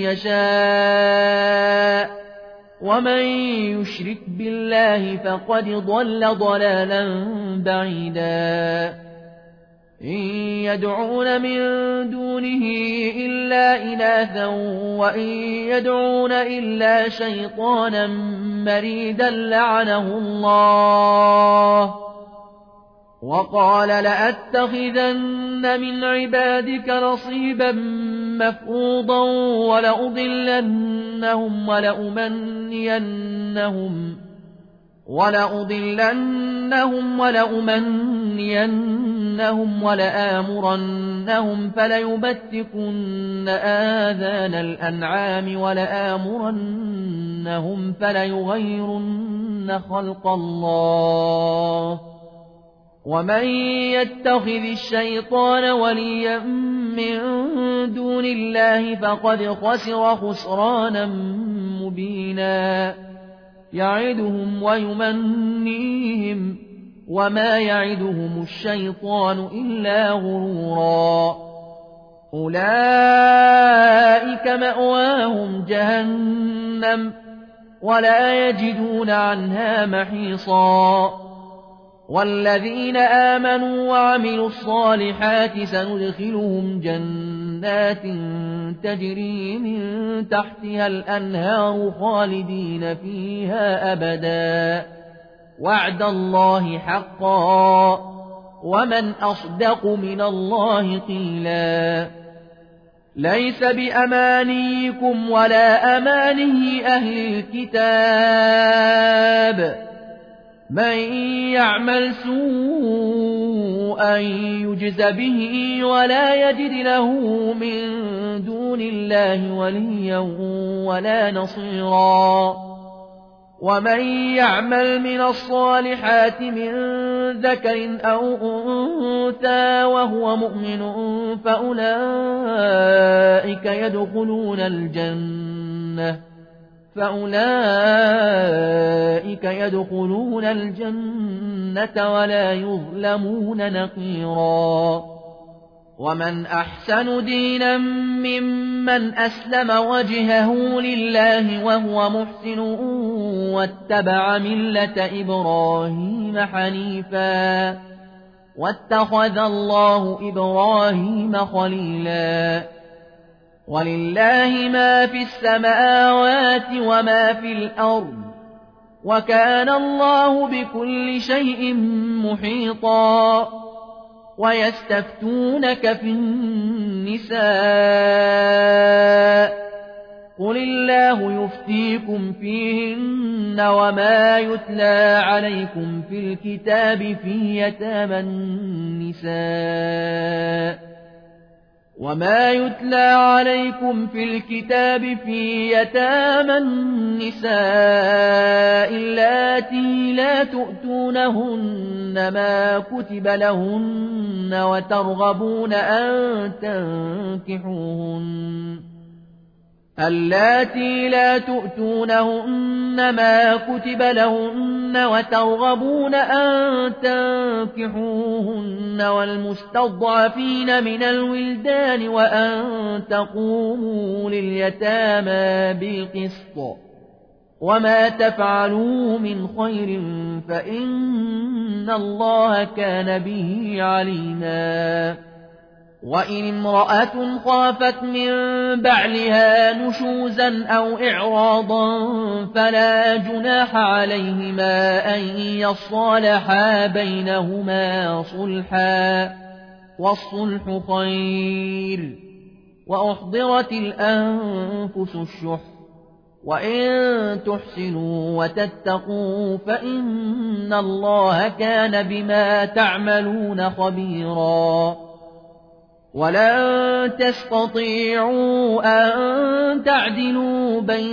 يشاء ومن يشرك بالله فقد ضل ضلالا بعيدا إن يدعون من دونه إلا إناثا وإن يدعون إلا شيطانا مريدا لعنه الله وقال لأتخذن من عبادك نصيبا مفروضا ولأضلنهم ولأمنينهم ولأضلنهم ولأمنينهم ولآمرنهم فليبتكن آذان الأنعام ولآمرنهم فليغيرن خلق الله ومن يتخذ الشيطان وليا من دون الله فقد خسر خسرانا مبينا يعدهم ويمنيهم وما يعدهم الشيطان إلا غرورا أولئك مأواهم جهنم ولا يجدون عنها محيصا والذين آمنوا وعملوا الصالحات سندخلهم جنات تجري من تحتها الأنهار خالدين فيها أبدا وعد الله حقا ومن أصدق من الله قيلا ليس بأمانيكم ولا أمانه أهل الكتاب من يعمل سوءا يجز به ولا يجد له من دون الله وليا ولا نصيرا ومن يعمل من الصالحات من ذكر أو أنثى وهو مؤمن فأولئك يدخلون الجنة فأولئك يدخلون الجنة ولا يظلمون نقيرا ومن أحسن دينا ممن أسلم وجهه لله وهو محسن واتبع ملة إبراهيم حنيفا واتخذ الله إبراهيم خليلا ولله ما في السماوات وما في الأرض وكان الله بكل شيء محيطا ويستفتونك في النساء قل الله يفتيكم فيهن وما يتلى عليكم في الكتاب في يتامى النساء وما يتلى عليكم في الكتاب في يتامى النساء اللاتي لا تؤتونهن ما كتب لهن وترغبون أن تنكحوهن اللاتي لا تؤتونهن ما كتب لهن وترغبون أن تنكحوهن والمستضعفين من الولدان وأن تقوموا لليتامى بالقسط وما تفعلوا من خير فإن الله كان به عليما وإن امرأة خافت من بعلها نشوزا أو إعراضا فلا جناح عليهما أن يصالحا بينهما صلحا والصلح خير وأحضرت الأنفس الشح وإن تحسنوا وتتقوا فإن الله كان بما تعملون خبيرا ولن تستطيعوا أن تعدلوا بين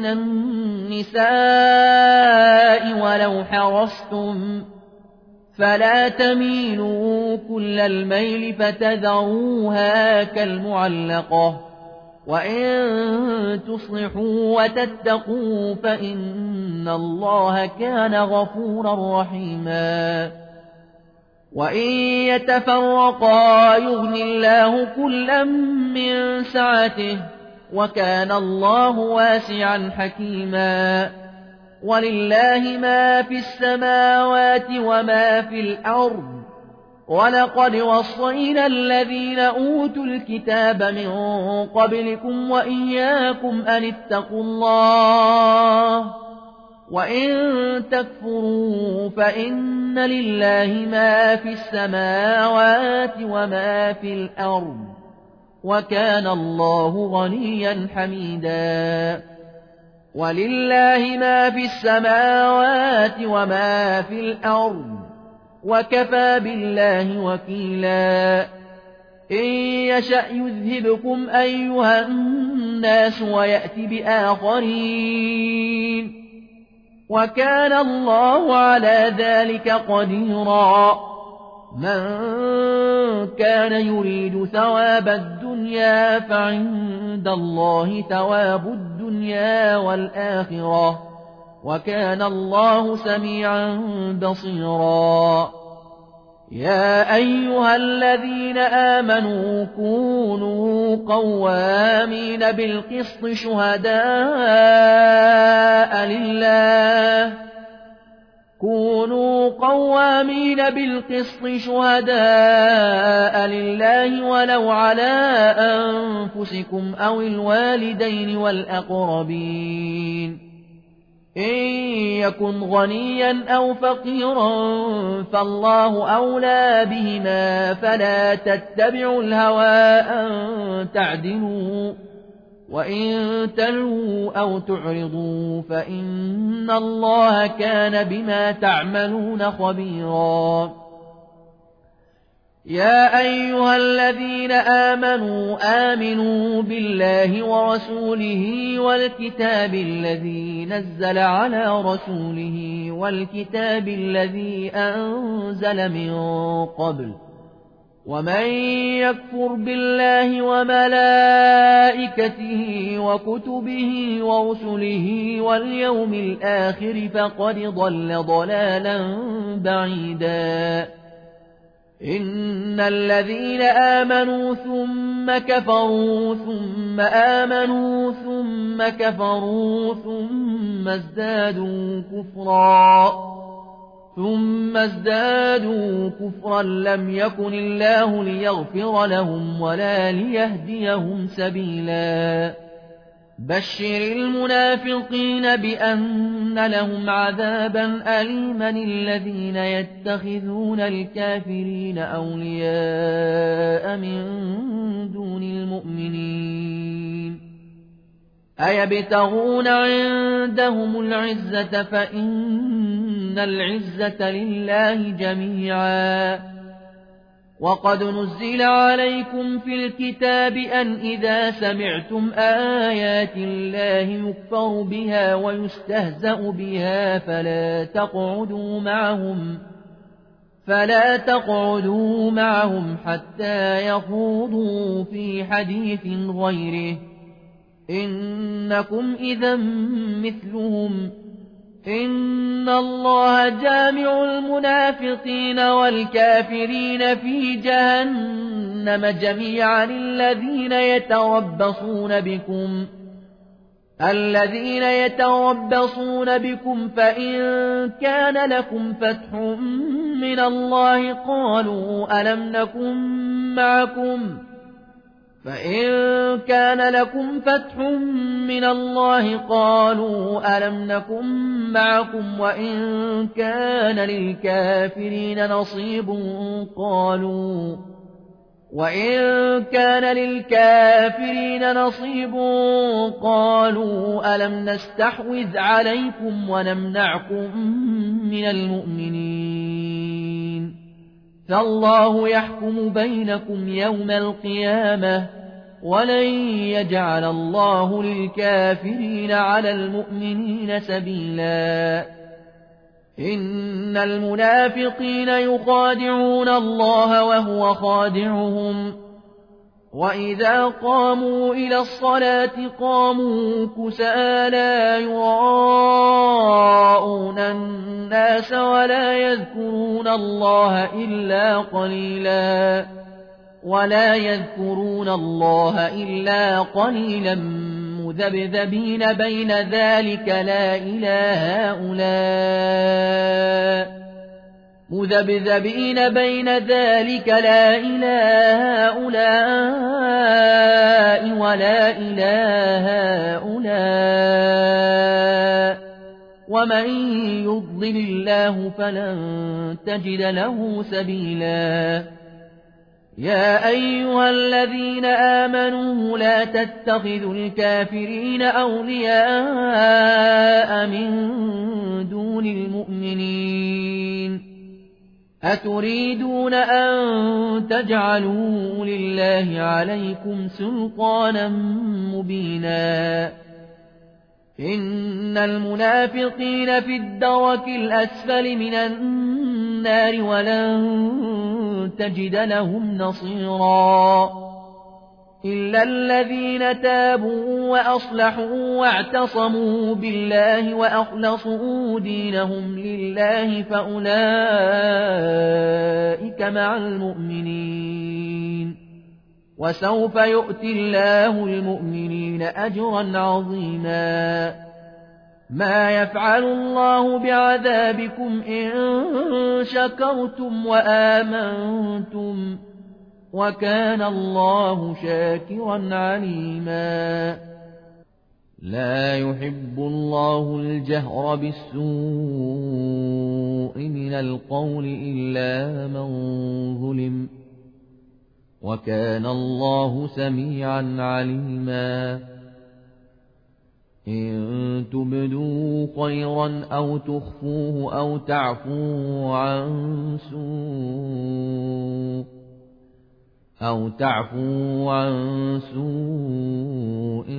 النساء ولو حرصتم فلا تميلوا كل الميل فتذروها كالمعلقة وإن تصلحوا وتتقوا فإن الله كان غفورا رحيما وإن يتفرقا يغني الله كلا من سعته وكان الله واسعا حكيما ولله ما في السماوات وما في الأرض ولقد وصينا الذين أوتوا الكتاب من قبلكم وإياكم أن اتقوا الله وإن تكفروا فإن لله ما في السماوات وما في الأرض وكان الله غنيا حميدا ولله ما في السماوات وما في الأرض وكفى بالله وكيلا إن يشأ يذهبكم أيها الناس ويأتي بآخرين وكان الله على ذلك قديرا من كان يريد ثواب الدنيا فعند الله ثواب الدنيا والآخرة وكان الله سميعا بصيرا يا أيها الذين آمنوا كونوا قوامين بالقسط شهداء لله كونوا قوامين بالقسط شهداء لله ولو على أنفسكم أو الوالدين والأقربين إن يكن غنيا أو فقيرا فالله أولى بهما فلا تتبعوا الهوى أن تعدلوا وإن تلووا أو تعرضوا فإن الله كان بما تعملون خبيرا يا أيها الذين آمنوا آمنوا بالله ورسوله والكتاب الذي نزل على رسوله والكتاب الذي أنزل من قبل ومن يكفر بالله وملائكته وكتبه ورسله واليوم الآخر فقد ضل ضلالا بعيدا إن الذين آمنوا ثم كفروا ثم آمنوا ثم كفروا ثم ازدادوا كفرا ثم ازدادوا كفرا لم يكن الله ليغفر لهم ولا ليهديهم سبيلا بشر المنافقين بأن لهم عذابا أليما الذين يتخذون الكافرين أولياء من دون المؤمنين أيبتغون عندهم العزة فإن العزة لله جميعا وقد نزل عليكم في الكتاب أن إذا سمعتم آيات الله يكفر بها ويستهزأ بها فلا تقعدوا معهم فلا تقعدوا معهم حتى يخوضوا في حديث غيره إنكم إذا مثلهم إن الله جامع المنافقين والكافرين في جهنم جميعا الذين يتربصون بكم الذين يتربصون بكم فإن كان لكم فتح من الله قالوا ألم نكن معكم فإن كان لكم فتح من الله قالوا ألم نكن معكم وإن كان للكافرين نصيب قالوا وإن كان للكافرين نصيب قالوا ألم نستحوذ عليكم ونمنعكم من المؤمنين فالله يحكم بينكم يوم القيامة ولن يجعل الله للكافرين على المؤمنين سبيلا إن المنافقين يخادعون الله وهو خادعهم وإذا قاموا إلى الصلاة قاموا كسالى يراءون الناس ولا يذكرون الله إلا قليلا ولا يذكرون الله إلا قليلا مذبذبين بين ذلك لا إله هؤلاء مذبذبين بين ذلك لا إله هؤلاء ولا إله هؤلاء ومن يضلل الله فلن تجد له سبيلا يا أيها الذين آمنوا لا تتخذوا الكافرين أولياء من دون المؤمنين أتريدون أن تجعلوا لله عليكم سلطانا مبينا إن المنافقين في الدرك الأسفل من النار ولن تجد لهم نصيرا إلا الذين تابوا وأصلحوا واعتصموا بالله وأخلصوا دينهم لله فأولئك مع المؤمنين وسوف يؤتي الله المؤمنين أجرا عظيما ما يفعل الله بعذابكم إن شكرتم وآمنتم وكان الله شاكرا عليما لا يحب الله الجهر بالسوء من القول إلا من ظلم وكان الله سميعا عليما إن تبدوا خيرا أو تخفوه أو تعفوا عن سوء أو تعفوا عن سوء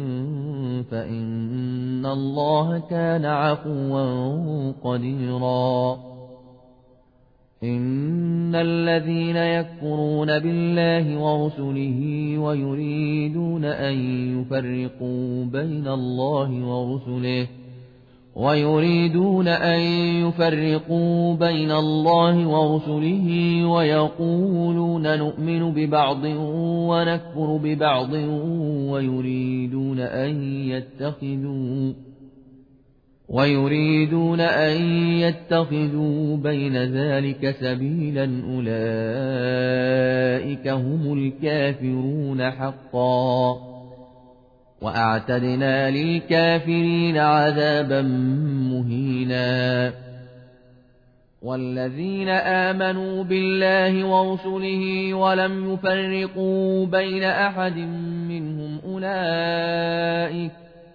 فإن الله كان عفوا قديرا إن الذين يكفرون بالله ورسله ويريدون أن يفرقوا بين الله ورسله ويريدون أن يفرقوا بين الله ورسله ويقولون نؤمن ببعض ونكفر ببعض ويريدون أن يتخذوا ويريدون أن يتخذوا بين ذلك سبيلا أولئك هم الكافرون حقا وأعتدنا للكافرين عذابا مهينا والذين آمنوا بالله ورسله ولم يفرقوا بين أحد منهم أولئك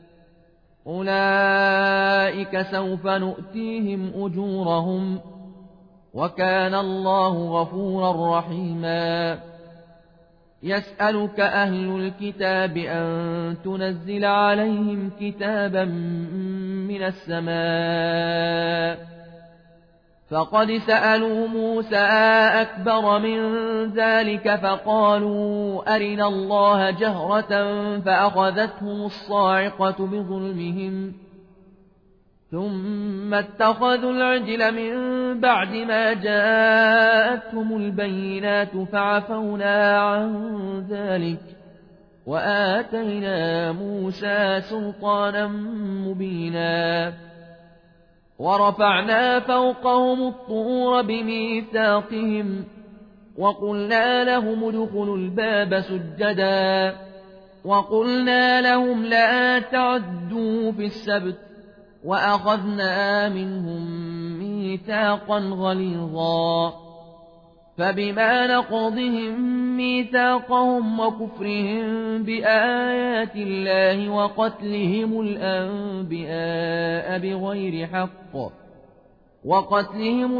أولئك سوف نؤتيهم أجورهم وكان الله غفورا رحيما يسألك أهل الكتاب أن تنزل عليهم كتابا من السماء فقد سألوا موسى أكبر من ذلك فقالوا أرنا الله جهرة فأخذتهم الصاعقة بظلمهم ثم اتخذوا العجل من بعد ما جاءتهم البينات فعفونا عن ذلك وآتينا موسى سلطانا مبينا ورفعنا فوقهم الطور بميثاقهم وقلنا لهم ادخلوا الباب سجدا وقلنا لهم لا تعدوا في السبت وأخذنا منهم ميثاقا غليظا فبما نقضهم ميثاقهم وكفرهم بآيات الله وقتلهم الأنبياء بغير حق وقتلهم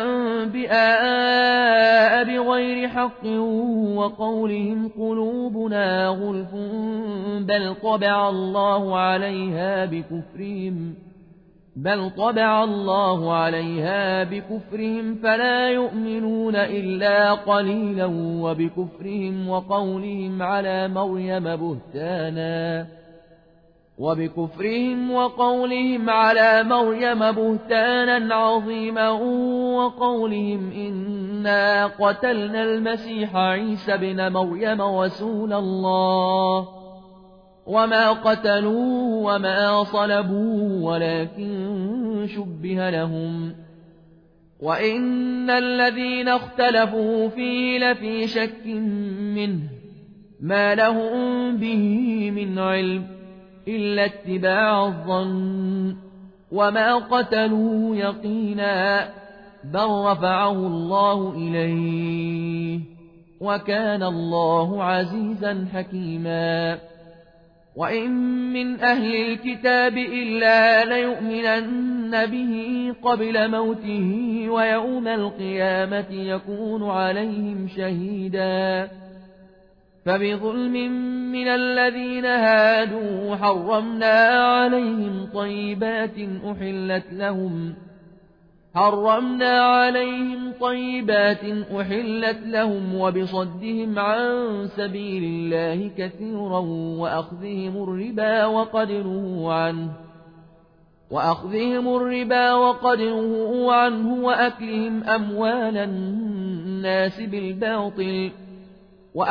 الأنبياء بغير حق وقولهم قلوبنا غلف بل طبع الله عليها بكفرهم بل طبع الله عليها بكفرهم فلا يؤمنون إلا قليلا وبكفرهم وقولهم على مريم بهتانا وبكفرهم وقولهم على مريم بهتانا عظيما وقولهم إنا قتلنا المسيح عيسى بن مريم رسول الله وما قتلوه وما صلبوه ولكن شبه لهم وإن الذين اختلفوا فيه لفي شك منه ما لهم به من علم إلا اتباع الظن وما قتلوه يقينا بل رفعه الله إليه وكان الله عزيزا حكيما وإن من أهل الكتاب إلا ليؤمنن به قبل موته ويوم القيامة يكون عليهم شهيدا فبظلم من الذين هادوا حرمنا عليهم طيبات أحلت لهم حرمنا عليهم طيبات أحلت لهم وبصدهم عن سبيل الله كثيرا وأخذهم الربا وقد نهوا عنه وأخذهم الربا وقد نهوا عنه وأكلهم أموال الناس بالباطل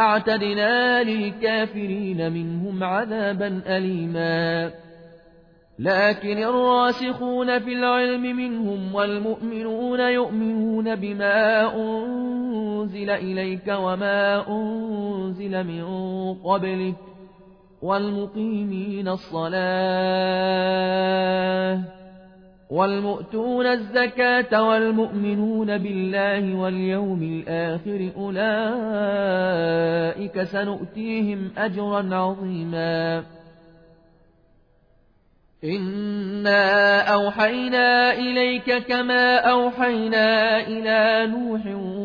وأعتدنا للكافرين منهم عذابا أليما لكن الراسخون في العلم منهم والمؤمنون يؤمنون بما أنزل إليك وما أنزل من قبلك والمقيمين الصلاة والمؤتون الزكاة والمؤمنون بالله واليوم الآخر أولئك سنؤتيهم أجرا عظيما. إنا أوحينا إليك كما أوحينا إلى نوح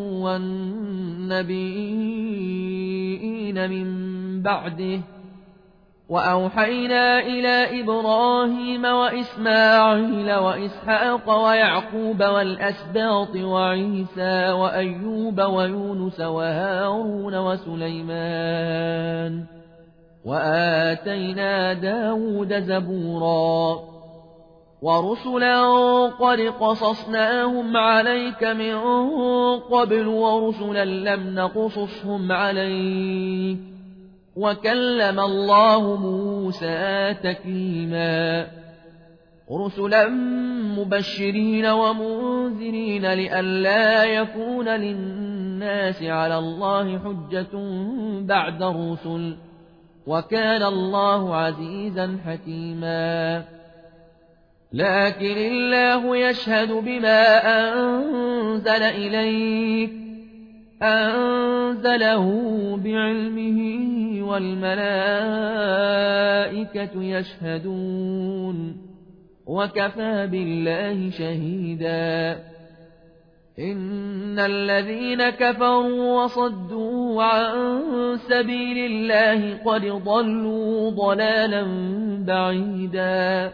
والنبيين من بعده وأوحينا إلى إبراهيم وإسماعيل وإسحاق ويعقوب والأسباط وعيسى وأيوب ويونس وهارون وسليمان وآتينا داود زبورا ورسلا قد قصصناهم عليك من قبل ورسلا لم نقصصهم عليك وكلم الله موسى تكليما. رسلا مبشرين ومنذرين لئلا يكون للناس على الله حجة بعد الرسل وكان الله عزيزا حكيما. لكن الله يشهد بما أنزل إليك أنزله بعلمه والملائكة يشهدون وكفى بالله شهيدا. إن الذين كفروا وصدوا عن سبيل الله قد ضلوا ضلالا بعيدا.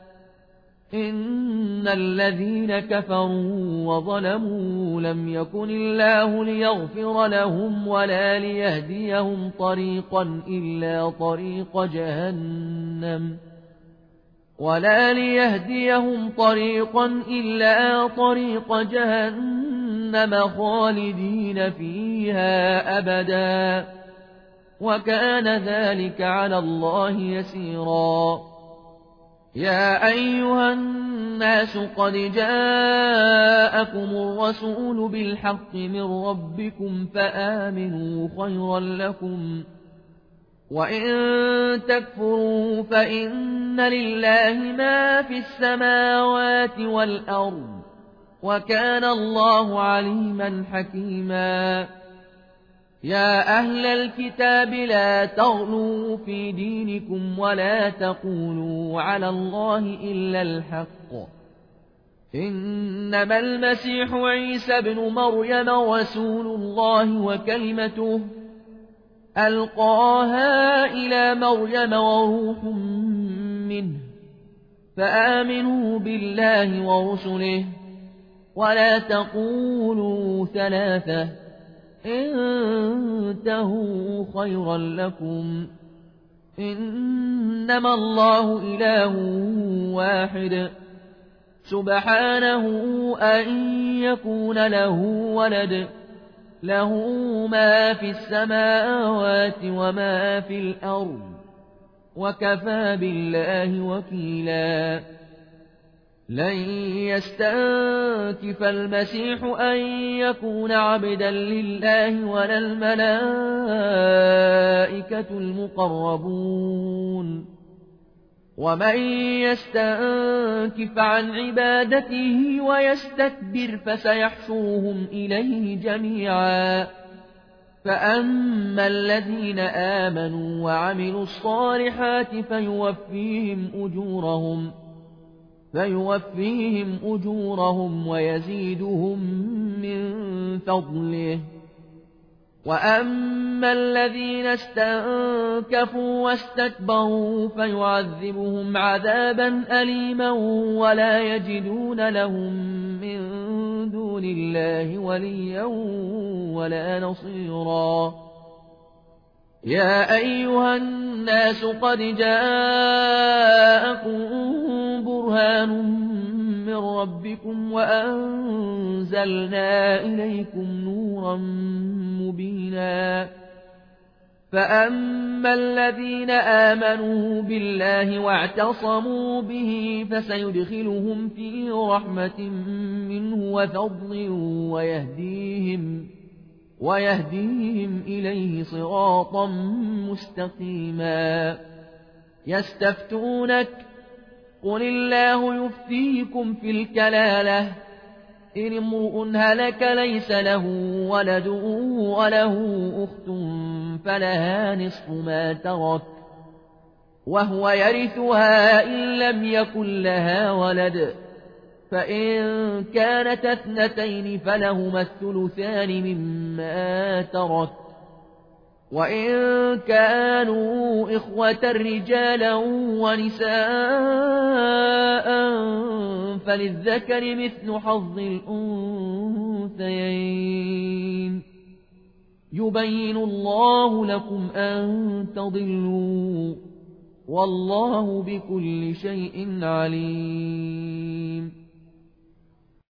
إن الذين كفروا وظلموا لم يكن الله ليغفر لهم ولا ليهديهم طريقا إلا طريق جهنم ولا ليهديهم طريقا إلا طريق جهنم خالدين فيها أبدا وكان ذلك على الله يسيرا. يا أيها الناس قد جاءكم الرسول بالحق من ربكم فآمنوا خيرا لكم وإن تكفروا فإن لله ما في السماوات والأرض وكان الله عليما حكيما. يا أهل الكتاب لا تغلوا في دينكم ولا تقولوا على الله إلا الحق إنما المسيح عيسى بن مريم رسول الله وكلمته ألقاها إلى مريم وروح منه فآمنوا بالله ورسله ولا تقولوا ثلاثة انتهوا خيرا لكم إنما الله إله واحد سبحانه أن يكون له ولد له ما في السماوات وما في الأرض وكفى بالله وكيلا. لن يستنكف المسيح أن يكون عبدا لله ولا الملائكة المقربون ومن يستنكف عن عبادته ويستكبر فسيحشرهم إليه جميعا. فأما الذين آمنوا وعملوا الصالحات فيوفيهم أجورهم فيوفيهم أجورهم ويزيدهم من فضله. وأما الذين استنكفوا واستكبروا فيعذبهم عذابا أليما ولا يجدون لهم من دون الله وليا ولا نصيرا. يا أيها الناس قد جاءكم برهان من ربكم وأنزلنا إليكم نورا مبينا فأما الذين آمنوا بالله واعتصموا به فسيدخلهم في رحمة منه وفضل ويهديهم, ويهديهم إليه صراطا مستقيما. يستفتونك قل الله يفتيكم في الكلالة إن امرؤ هلك ليس له ولد وله أخت فلها نصف ما ترك وهو يرثها إن لم يكن لها ولد فإن كانت اثنتين فلهما الثلثان مما ترك وإن كانوا إخوة رجالا ونساء فللذكر مثل حظ الأنثيين يبين الله لكم أن تضلوا والله بكل شيء عليم.